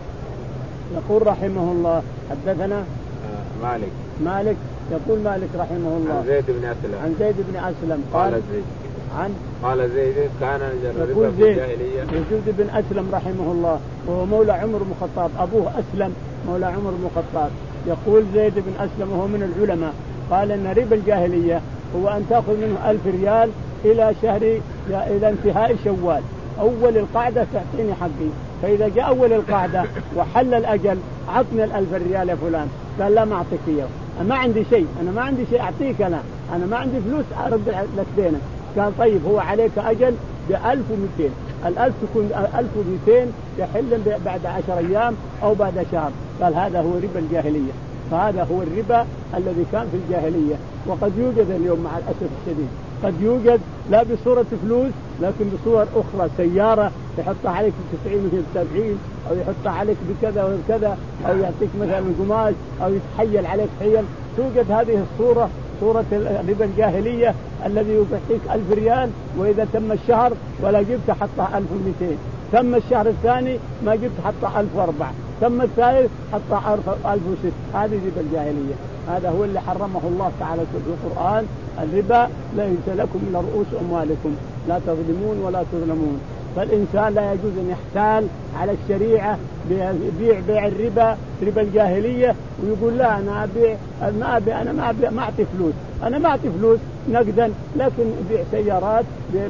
يقول رحمه الله حدثنا مالك مالك يقول مالك رحمه الله عن زيد بن أسلم عن زيد بن أسلم قال زيد عن قال زيد كان يقول زيد زيد بن أسلم رحمه الله وهو مولى عمر بن الخطاب، أبوه أسلم مولى عمر بن الخطاب. يقول زيد بن أسلم وهو من العلماء قال أن ربا الجاهلية هو أن تأخذ منه ألف ريال إلى شهر إلى انتهاء شوال، أول القاعدة تعطيني حقي، فإذا جاء أول القاعدة وحل الأجل عطني الألف ريال يا فلان، قال لا ما أعطيك إياه، أنا ما عندي شيء أنا ما عندي شيء أعطيك، أنا أنا ما عندي فلوس أرد لك دينك. قال طيب هو عليك أجل بألف ومئتين، الألف تكون ألف ومئتين يحل بعد عشر أيام أو بعد شهر. قال هذا هو ربا الجاهلية، فهذا هو الربا الذي كان في الجاهلية. وقد يوجد اليوم مع الأسف الشديد، قد يوجد لا بصورة فلوس لكن بصور أخرى، سيارة يحطها عليك بتسعين وهي بسبعين، أو يحطها عليك بكذا وكذا، أو يعطيك مثلا قماش، أو يتحيل عليك حيل. توجد هذه الصورة صورة ربا الجاهلية الذي يعطيك ألف ريال وإذا تم الشهر ولا جبت حطها ألف ومئتين، تم الشهر الثاني ما جبت حطها ألف وأربعة، تم الثالث حطها ألف وست. هذه ربا الجاهلية، هذا هو اللي حرمه الله تعالى في القرآن. الربا ليس لكم من رؤوس أموالكم لا تظلمون ولا تظلمون. فالإنسان لا يجوز أن يحتال على الشريعة بيع بيع الربا ربا الجاهلية ويقول لا أنا أبيع ما أبيع أنا ما أبيع ما أعطي فلوس أنا ما أعطي فلوس نقدا لكن بيع سيارات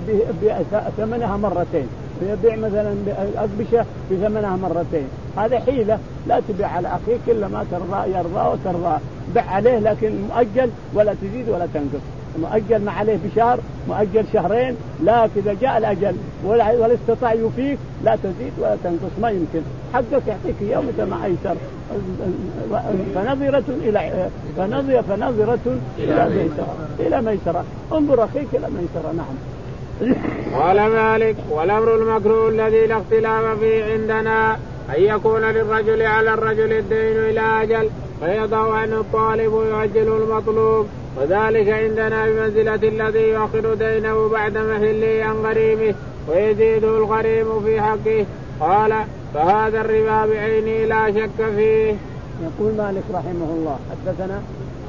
بثمنها مرتين يبيع مثلا أقبشة بثمنها مرتين هذا حيلة لا تبيع على أخيك إلا ما ترضى يرضى وترضى بيع عليه لكن مؤجل ولا تزيد ولا تنقص مؤجل ما عليه بشهر مؤجل شهرين لا إذا جاء الأجل ولا, ولا استطاع يفيك لا تزيد ولا تنقص ما يمكن حقك يعطيك يوم ما أيسر فنظرة إلى فنظرة فنظرة إلى ميسرة إلى ميسرة انظر أخيك إلى ميسرة. نعم. قال مالك والأمر المكروه الذي لا اختلاف فيه عندنا أن يكون للرجل على الرجل الدين إلى أجل فيضع عنه الطالب ويؤجل المطلوب وذلك عندنا بمنزلة الذي يؤخر دينه بعد محله عن غريمه ويزيده الغريم في حقه. قال فهذا الربا بعينه لا شك فيه. يقول مالك رحمه الله حدثنا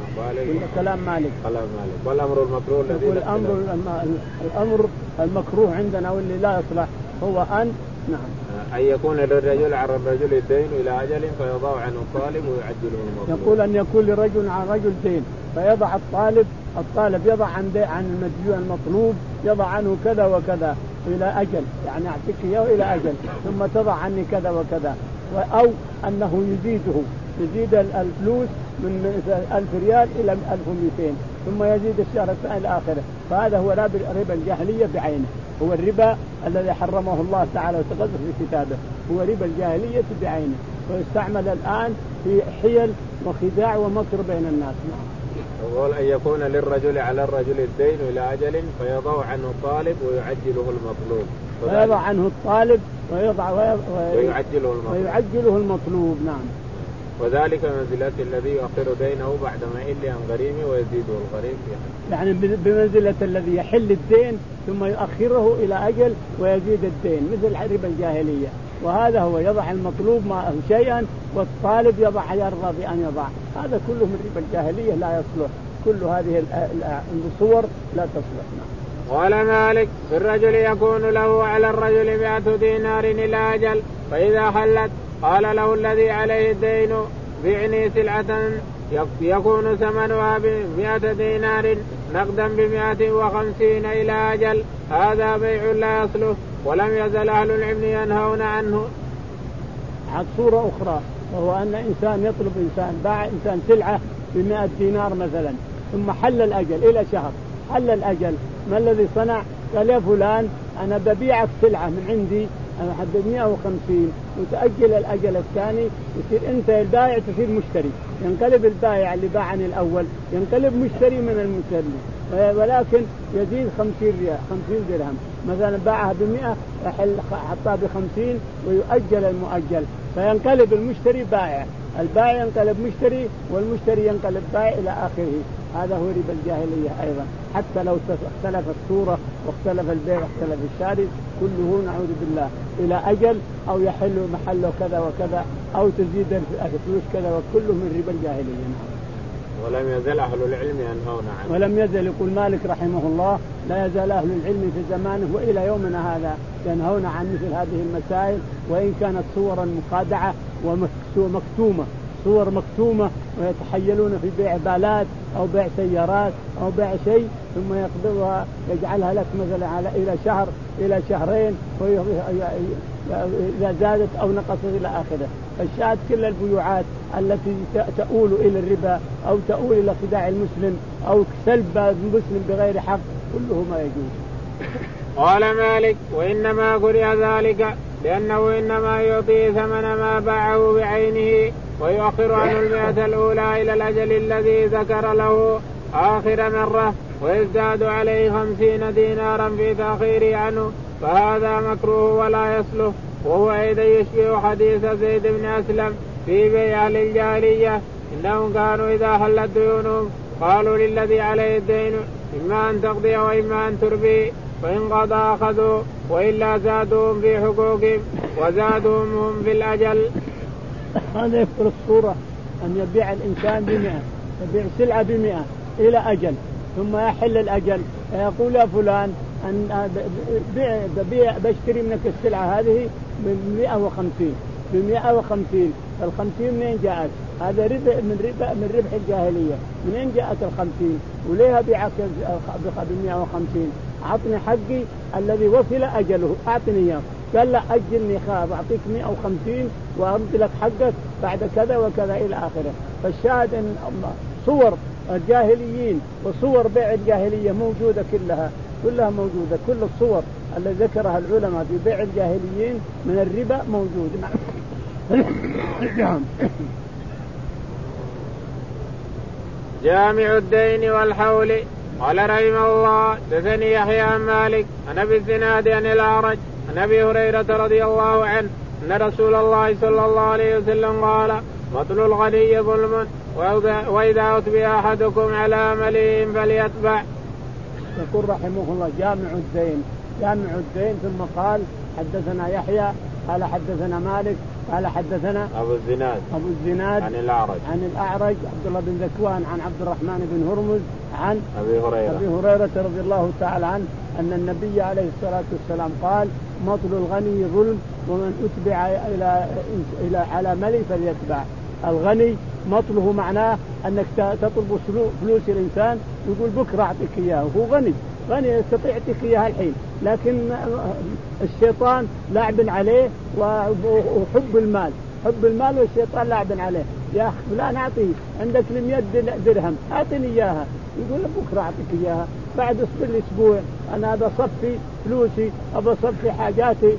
كلام مالك كلام مالك والأمر المكروه الذي الأمر الأمر المكروه عندنا واللي لا يصلح هو أن نعم أن يكون للرجل على الرجل الدين إلى أجل فيضع عنه الطالب ويعجله المطلوب. يقول أن يكون لرجل على رجل دين فيضع الطالب الطالب يضع عن عن المديون المطلوب يضع عنه كذا وكذا إلى أجل يعني أعطيك إياه إلى أجل ثم تضع عني كذا وكذا أو أنه يزيده يزيد الفلوس من ألف ريال إلى ألف ومئتين ثم يزيد الشهر الثاني الآخرة فهذا هو ربا الجاهلية بعينه هو الربا الذي حرمه الله تعالى وتقدس في كتابه هو ربا الجاهلية بعينه ويستعمل الآن في حيل وخداع ومكر بين الناس. يقول أن يكون للرجل على الرجل الدين إلى أجل فيضع عنه الطالب ويعجله المطلوب ويضع عنه الطالب ويضع ويعجله المطلوب ويعجله المطلوب. نعم. وذلك منزلة الذي يؤخر دينه بعد ما يحل عن غريمه ويزيده الغريم فيه. يعني بمنزلة الذي يحل الدين ثم يؤخره إلى أجل ويزيد الدين مثل ربا الجاهلية وهذا هو يضع المطلوب ما شيئا والطالب يضع يرضى بأن يضع هذا كله من ربا الجاهلية لا يصلح كل هذه الصور لا تصلح. قال مالك في الرجل يكون له على الرجل مئة دينار إلى أجل فإذا حلت قال له الذي عليه الدين بعني سلعة يكون ثمنها بمئة دينار نقدا بمئة وخمسين إلى أجل هذا بيع لا يصلح ولم يزل أهل العلم ينهون عنه. عاد صورة أخرى وهو أن إنسان يطلب إنسان باع إنسان سلعة بمئة دينار مثلا ثم حل الأجل إلى شهر حل الأجل ما الذي صنع؟ قال يا فلان أنا ببيعك سلعة من عندي أنا حد مئة وخمسين وتأجل الأجل الثاني يصير أنت البائع تصير مشتري ينقلب البائع اللي باعني الأول ينقلب مشتري من المشتري ولكن يزيد خمسين ريال خمسين درهم مثلا باعها بمئة حطها بخمسين ويؤجل المؤجل فينقلب المشتري بائع البائع ينقلب مشتري والمشتري ينقلب بائع إلى آخره. هذا هو ربا الجاهلية أيضا حتى لو اختلف الصورة واختلف البيع واختلف الشاري كله نعوذ بالله إلى أجل أو يحل محله كذا وكذا أو تزيد الفلوس كذا وكله من ربا الجاهلية. ولم يزل أهل العلم ينهون عنه. ولم يزل يقول مالك رحمه الله لا يزال أهل العلم في زمانه وإلى يومنا هذا ينهون عن مثل هذه المسائل وإن كانت صورا مخادعة ومكتومة صور مكتومة ويتحيلون في بيع بالات أو بيع سيارات أو بيع شيء ثم يقبضها يجعلها لك مثلا على إلى شهر إلى شهرين إذا زادت أو نقصت إلى آخره. فالشاهد كل البيوعات التي تؤول إلى الربا أو تؤول إلى خداع المسلم أو سلب المسلم بغير حق كله ما يجوز. قال مالك وإنما كره ذلك لأنه إنما يعطي ثمن ما باعه بعينه ويؤخر عنه المئة الأولى إلى الأجل الذي ذكر له آخر مرة ويزداد عليه خمسين دينارا في تأخيره عنه فهذا مكروه ولا يصلح وهو أيضا يشبه حديث زيد بن أسلم في بيع أهل الجاهلية إنهم كانوا إذا حلت ديونهم قالوا للذي عليه الدين إما أن تقضي وإما أن تربي فإن قضى أخذوا وإلا زادوهم في حقوقهم وزادوهم هم في الأجل. هذا يذكر الصورة أن يبيع الإنسان بمئة يبيع سلعة بمئة إلى أجل ثم يحل الأجل يقول يا فلان أن بيع بشتري منك السلعة هذه من مئة وخمسين بمئة وخمسين، الخمسين منين جاءت؟ هذا ربح من ربح من ربح الجاهلية. منين جاءت الخمسين؟ وليها بيعك بمئة وخمسين؟ أعطني حقي الذي وصل أجله، أعطني إياه. قال لا أجلني خاب، أعطيك مئة وخمسين وأرد لك حقك بعد كذا وكذا إلى آخره. فالشاهد أن صور الجاهليين وصور بيع الجاهلية موجودة كلها كلها موجودة. كل الصور التي ذكرها العلماء في بيع الجاهليين من الربا موجود. جامع الدين والحول. قال رحمه الله حدثني يحيى عن مالك عن ابي الزناد عن الاعرج عن ابي هريره رضي الله عنه ان رسول الله صلى الله عليه وسلم قال مطل الغني ظلم واذا اتبع احدكم على مليء فليتبع. يقول رحمه الله جامع الدين جامع الدين ثم قال حدثنا يحيى قال حدثنا مالك قال حدثنا ابو الزناد ابو الزناد عن الاعرج عن الاعرج عبد الله بن ذكوان عن عبد الرحمن بن هرمز عن ابي هريره ابي هريره رضي الله تعالى عنه ان النبي عليه الصلاه والسلام قال مطل الغني ظلم ومن اتبع الى الى على ملي فليتبع. الغني مطله معناه انك تطلب فلوس الانسان يقول بكره اعطيك اياه، هو غني غني يستطيع يعطيك اياها الحين، لكن الشيطان لاعب عليه وحب المال حب المال والشيطان لاعب عليه. يا اخي فلان اعطيه عندك لمية درهم اعطني اياها، يقول بكره اعطيك اياها، بعد اصبر لي اسبوع انا ابى اصفي فلوسي ابى اصفي حاجاتي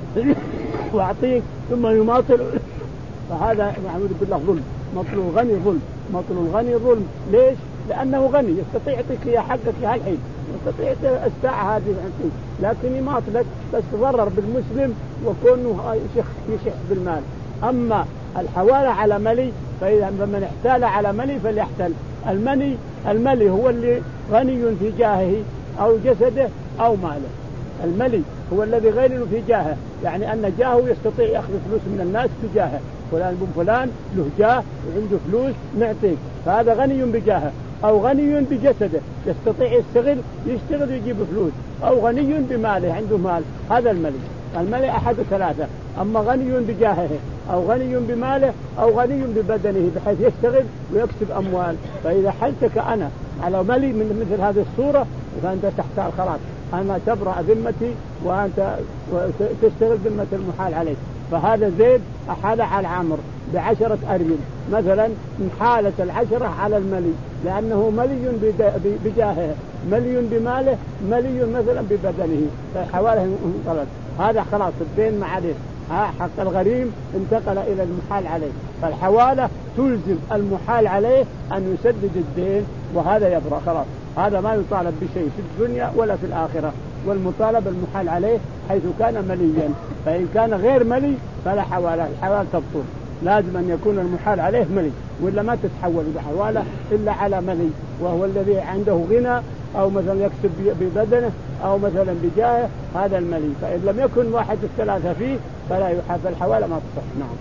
واعطيك، ثم يماطل. فهذا نعوذ بالله ظلم. مطل الغني ظلم مطل الغني ظلم. ليش؟ لأنه غني يستطيع يعطيك يا حقك يا الحين، يستطيع الساعة هذه عنك، لكن يماطلك بس تضرر بالمسلم وكونه يشح بالمال. أما الحوالة على ملي فإذا من احتال على ملي فليحتل. المني الملي هو اللي غني في جاهه أو جسده أو ماله. الملي هو الذي غني في جاهه، يعني أن جاهه يستطيع يأخذ فلوس من الناس بجاهه، فلان بن فلان له جاه وعنده فلوس نعطيك، فهذا غني بجاهه. أو غني بجسده يستطيع يشتغل يشتغل ويجيب فلوس، أو غني بماله عنده مال، هذا الملي. الملي أحد ثلاثة، أما غني بجاهه أو غني بماله أو غني ببدنه بحيث يشتغل ويكسب أموال. فإذا حلتك أنا على ملي من مثل هذه الصورة فأنت تحتال خلاص، أنا تبرأ ذمتي وأنت تشتغل ذمة المحال عليك. فهذا زيد أحال على عمرو بعشرة أريل مثلا، من حالة العشرة على الملي، لأنه ملي بجاهه ملي بماله ملي مثلا ببدنه، فحواله انقلب. هذا خلاص الدين ما عليه، حق الغريم انتقل إلى المحال عليه. فالحوالة تلزم المحال عليه أن يسدد الدين وهذا يبرأ خلاص. هذا ما يطالب بشيء في الدنيا ولا في الآخرة، والمطالب المحال عليه حيث كان مليا. فإن كان غير ملي فلا حوالة، الحوالة تبطل، لازم أن يكون المحال عليه ملي، وإلا ما تتحول بحوالة إلا على ملي، وهو الذي عنده غنى أو مثلا يكسب ببدنه أو مثلا بجاهه، هذا الملي. فإن لم يكن واحد الثلاثة فيه فلا يحاسب، الحوالة ما تصح. نعم.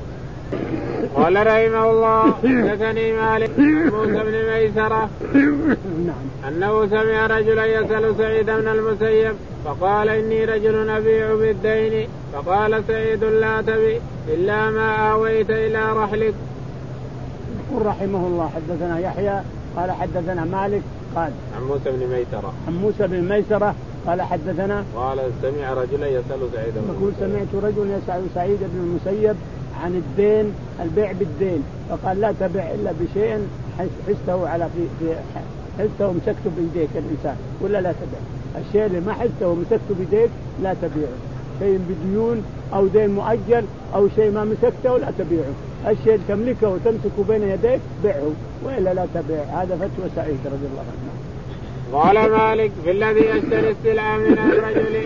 قال رحمه الله حدثني مالك موسى بن ميسرة نعم. أنه سمع رجلا يسأل سعيد بن المسيب فقال إني رجل أبيع بالدين، فقال سعيد لا تبي إلا ما آويت إلى رحلك. يقول رحمه الله حدثنا يحيى قال حدثنا مالك قال عن موسى بن ميسرة عن موسى بن ميسرة قال حدثنا قال سمع رجلا يسأل سعيد بن يقول سمعت رجل يسأل سعيد بن المسيب عن الدين، البيع بالدين، فقال لا تبع إلا بشيء حسته على في في حسته ومسكته بيديك الإنسان، ولا لا تبع الشيء اللي ما حسته ومسكته بيديك لا تبيعه. شيء بديون أو دين مؤجل أو شيء ما مسكته ولا تبيعه. الشيء اللي تملكه وتمسكه بين يديك بيعه، وإلا لا تبيع. هذا فتوى سعيد رضي الله عنه. قال مالك في الذي يشتري السلعة من الرجل.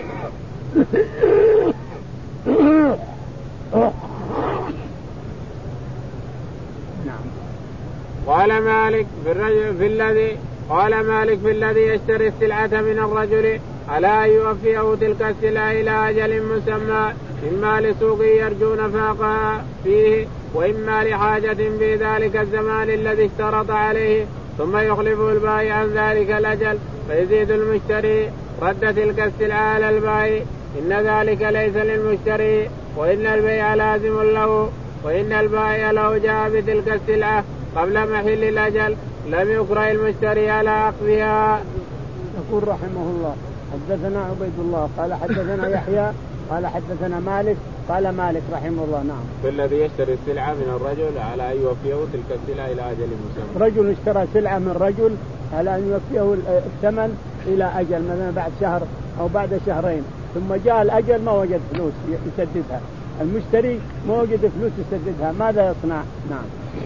قال مالك في الرجل في الذي قال مالك في الذي يشتري السلعة من الرجل ألا يوفيه تلك السلعة إلى أجل مسمى، إما لسوق يرجو نفاقها فيه وإما لحاجة في ذلك الزمان الذي اشترط عليه، ثم يخلف البائع عن ذلك الأجل فيزيد المشتري رد تلك السلعة على البائع إن ذلك ليس للمشتري وإن البيع لازم له وإن البائع لو جاء بتلك السلعة قبل محل الأجل لم يكره المشتري على أخذها. يقول رحمه الله حدثنا عبيد الله قال حدثنا يحيى قال حدثنا مالك قال مالك رحمه الله نعم. بالذي يشتري السلعة من الرجل على أن يوفيه تلك السلعة إلى أجل مسمى. رجل اشترى سلعة من رجل على أن يوفيه الثمن إلى أجل مثلا بعد شهر أو بعد شهرين ثم جاء الأجل ما وجد فلوس يسددها المشتري ما وجد فلوس يسددها ماذا يصنع؟ نعم.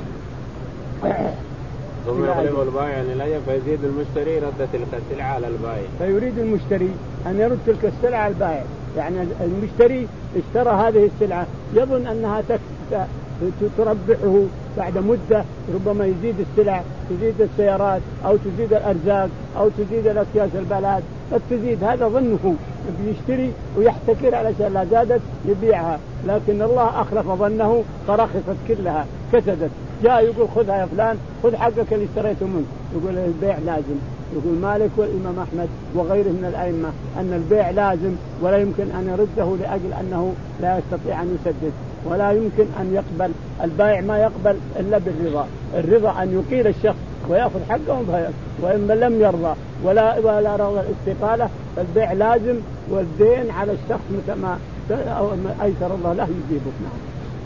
ثم يقلب البائع عن الأجل فيزيد المشتري رد تلك السلعة على البائع. فيريد المشتري أن يرد تلك السلعة على البائع يعني المشتري اشترى هذه السلعة يظن أنها تربحه بعد مدة ربما يزيد السلع تزيد السيارات أو تزيد الأرزاق أو تزيد الأكياس البلاد قد تزيد هذا ظنه بيشتري ويحتكر علشان لا زادت يبيعها لكن الله أخلف ظنه فرخصت كلها كسدت جاء يقول خذها يا فلان خذ حقك اللي اشتريته منه يقول البيع لازم. يقول مالك والإمام أحمد وغيره من الأئمة أن البيع لازم ولا يمكن أن يرده لأجل أنه لا يستطيع أن يسدد ولا يمكن أن يقبل البائع ما يقبل إلا بالرضا. الرضا أن يقيل الشخص ويأخذ حقه وإن لم يرضى ولا ولا رضى الاستقالة فالبيع لازم والدين على الشخص متى ما أيسر الله له يجيبه. نعم.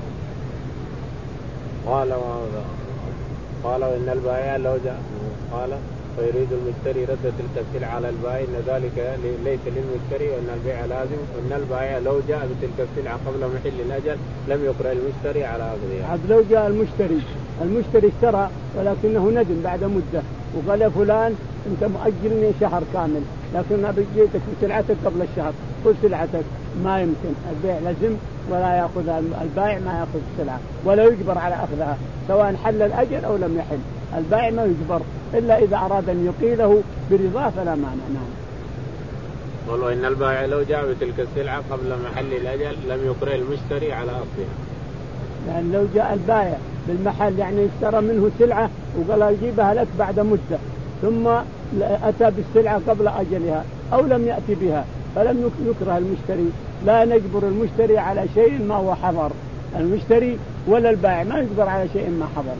قال قال إن البائع لو جاء قال فيريد المشتري رد تلك السلعة على البائع إن ذلك ليس للمشتري وإن البيع لازم وإن البائع لو جاء بتلك السلعة قبل محل الأجل لم يكره المشتري على أخذها. عاد لو جاء المشتري المشتري اشترى ولكنه ندم بعد مدة وقال يا فلان أنت مؤجلني شهر كامل لكن أنا بجيتك بسلعتك قبل الشهر خذ سلعتك ما يمكن البيع لازم ولا يأخذ البائع ما يأخذ السلعة ولا يجبر على أخذها سواء حل الأجل أو لم يحل البائع ما يجبر إلا إذا أراد أن يقيله برضاه فلا مانع. نعم. قالوا إن البائع لو جاء بتلك السلعة قبل محل الأجل لم يكره المشتري على أصلها. يعني لو جاء البائع بالمحل يعني اشترى منه سلعة وقال أجيبها لك بعد مدة ثم أتى بالسلعة قبل أجلها أو لم يأتي بها فلم يكره المشتري. لا نجبر المشتري على شيء ما هو حضر المشتري ولا البائع ما يجبر على شيء ما حضر.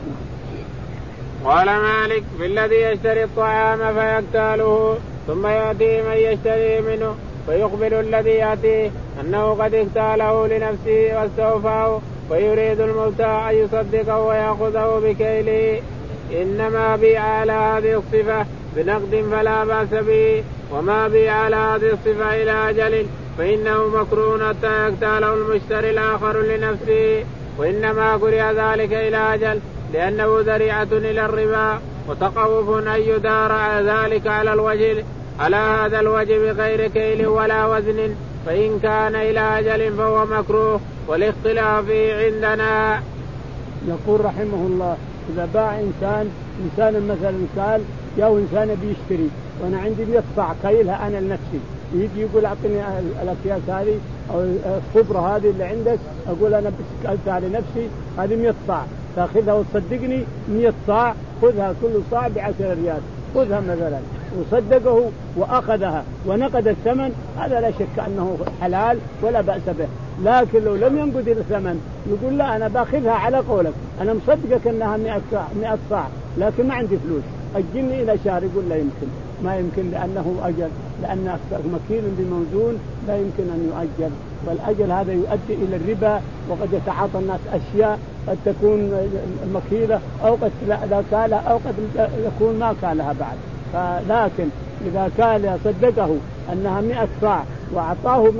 قال مالك بالذي يشتري الطعام فيقتاله ثم يأتي من يشتري منه فيقبل الذي يأتيه أنه قد اقتاله لنفسه واستوفاه ويريد المبتاع أن يصدقه ويأخذه بكيله إنما بيع على هذه الصفة بنقد فلا بأس به وما بيع على هذه الصفة إلى أجل فإنه مكروه حتى يقتاله المشتري الآخر لنفسه وإنما كره ذلك إلى أجل لأنه ذريعة إلى الربا وتقوف أن يدار ذلك على الوجه على هذا الوجه بغير كيل ولا وزن فإن كان إلى أجل فهو مكروه والاختلاف عندنا. يقول رحمه الله إذا باع إنسان إنسان مثلا قال جاء إنسان بيشتري وأنا عندي مئة صاع كيلها أنا لنفسي يجي يقول أعطني الأكياس هذه أو الخبرة هذه اللي عندك أقول أنا بسكلتها لنفسي هذه مئة صاع تأخذها وتصدقني مئة صاع خذها كل صاع بعشر ريال خذها مثلا وصدقه وأخذها ونقد الثمن هذا لا شك أنه حلال ولا بأس به. لكن لو لم ينقد الثمن يقول لا أنا باخذها على قولك أنا مصدقك أنها مئة صاع لكن ما عندي فلوس أجلني إلى شهر يقول لا يمكن ما يمكن لأنه أجل لأن مكيل بموزون لا يمكن أن يؤجل والأجل هذا يؤدي إلى الربا وقد يتعاطى الناس أشياء قد تكون مكيلة أو قد لا كالها أو قد يكون ما كالها بعد. لكن إذا كان صدقه أنها مئة صاع وأعطاه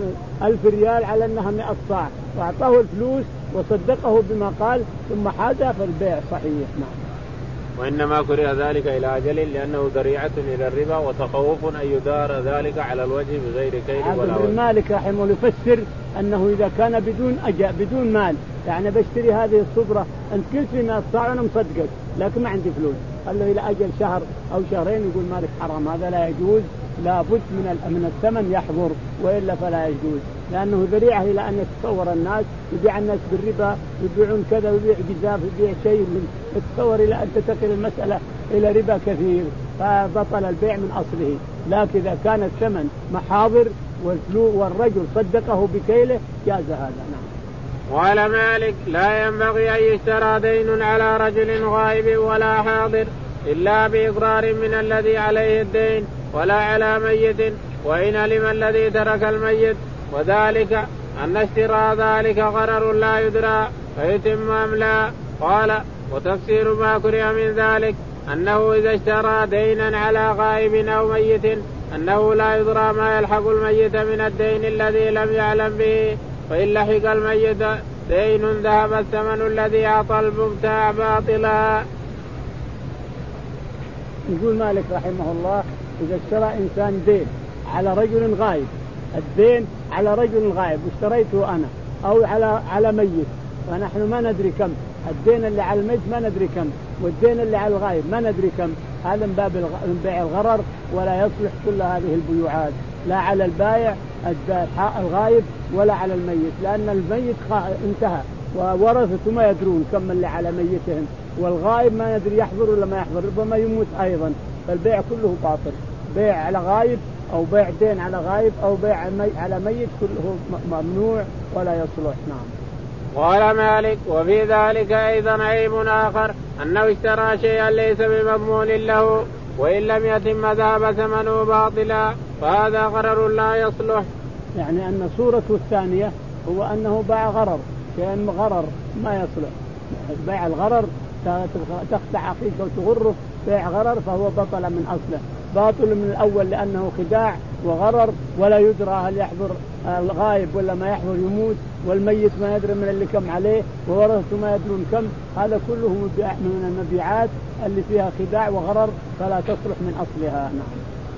ألف ريال على أنها مئة صاع وأعطاه الفلوس وصدقه بما قال ثم حاجة فالبيع صحيح. نعم. وإنما كره ذلك إلى أجل لأنه ذريعة إلى الربا وتخوف أن يدار ذلك على الوجه بغير كيل ولا وزن. مالك رحمه الله يفسر أنه إذا كان بدون أجل بدون مال يعني بشتري هذه الصبرة أنت قلت لي مئة صاع أنا مصدقك لكن ما عندي فلوس قال له إلى أجل شهر أو شهرين يقول مالك حرام هذا لا يجوز لابد من من الثمن يحضر وإلا فلا يجوز لأنه ذريعة إلى أن يتصور الناس يبيع الناس بالربا يبيعون كذا ويبيع جزاف يبيع شيء يتصور إلى أن تتقل المسألة إلى ربا كثير فبطل البيع من أصله. لكن إذا كان الثمن محاضر والرجل صدقه بكيله جاز هذا. نعم. وعلى مالك لا ينبغي أن يشترى دين على رجل غائب ولا حاضر إلا بإقرار من الذي عليه الدين ولا على ميت وإن علم الذي ترك الميت، وذلك أن اشترى ذلك غرر لا يدرى فيتم أم لا. قال وتفسير ما كره من ذلك أنه إذا اشترى دينا على غائب أو ميت أنه لا يدرى ما يلحق الميت من الدين الذي لم يعلم به، فإن لحق الميت دين ذهب الثمن الذي أعطى المبتاع باطلا. يقول مالك رحمه الله إذا اشترى إنسان دين على رجل غائب، الدين على رجل غائب واشتريته أنا أو على على ميت، فنحن ما ندري كم الدين اللي على الميت، ما ندري كم، والدين اللي على الغائب ما ندري كم. هذا من باب بيع الغرر، ولا يصلح كل هذه البيوعات لا على البائع الغائب ولا على الميت، لأن الميت انتهى وورثته ما يدرون كم اللي على ميتهم، والغائب ما ندري يحضر ولا ما يحضر، ربما يموت أيضا، فالبيع كله باطل. بيع على غائب أو بيع دين على غائب أو بيع على ميت كله ممنوع ولا يصلح. نعم. قال مالك وفي ذلك أيضا عيب آخر أنه اشترى شيئا ليس بمضمون له وإن لم يتم ذهب ثمنه باطلا، فهذا غرر لا يصلح. يعني أن صورته الثانية هو أنه باع غرر، شيئا غرر ما يصلح. بيع الغرر تخدع أخيك وتغره، بيع غرر فهو بطل من أصله، باطل من الأول لأنه خداع وغرر، ولا يدرى هل يحضر الغائب ولا ما يحضر، يموت والميت ما يدري من اللي كم عليه وورثته ما يدرون كم. هذا كله من المبيعات اللي فيها خداع وغرر فلا تصلح من أصلها. نعم.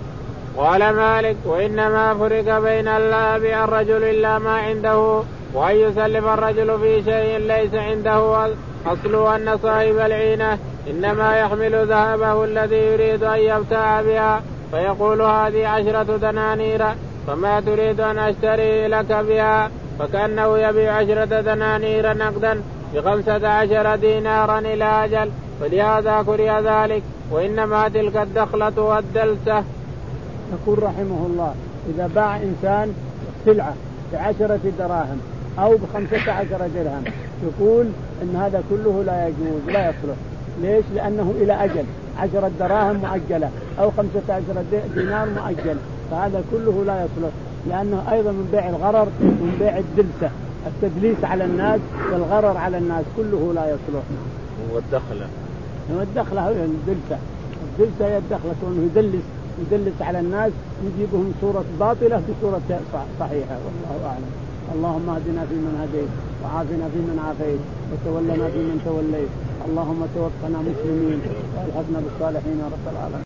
قال مالك وإنما فرق بين لا يبيع الرجل إلا ما عنده وأن يسلف الرجل في شيء ليس عنده أصله أن صاحب العينة إنما يحمل ذهبه الذي يريد أن يبتاع بها فيقول هذه عشرة دنانير فما تريد أن أشتري لك بها، فكأنه يبيع عشرة دنانير نقدا بخمسة عشر دينارا إلى أجل، فلهذا كره ذلك، وإنما تلك الدخلة والدلسة. يقول رحمه الله إذا باع إنسان سلعة بعشرة دراهم أو بخمسة عشر درهم، يقول إن هذا كله لا يجوز لا يصلح. ليش؟ لأنه إلى أجل، عشرة دراهم مؤجلة أو خمسة عشر دينار مؤجل، فهذا كله لا يصلح، لأنه أيضا من بيع الغرر ومن بيع الدلسة، التدليس على الناس والغرر على الناس كله لا يصلح. والدخلة والدخلة هي الدلسة، الدلسة هي الدخلة، وأنه يدلس يدلس على الناس يجيبهم صورة باطلة بصورة صحيحة، والله أعلم. اللهم اهدنا فيمن هديت وعافنا فيمن عافيت وتولنا فيمن توليت، اللهم توفنا مسلمين والحقنا بالصالحين يا رب العالمين.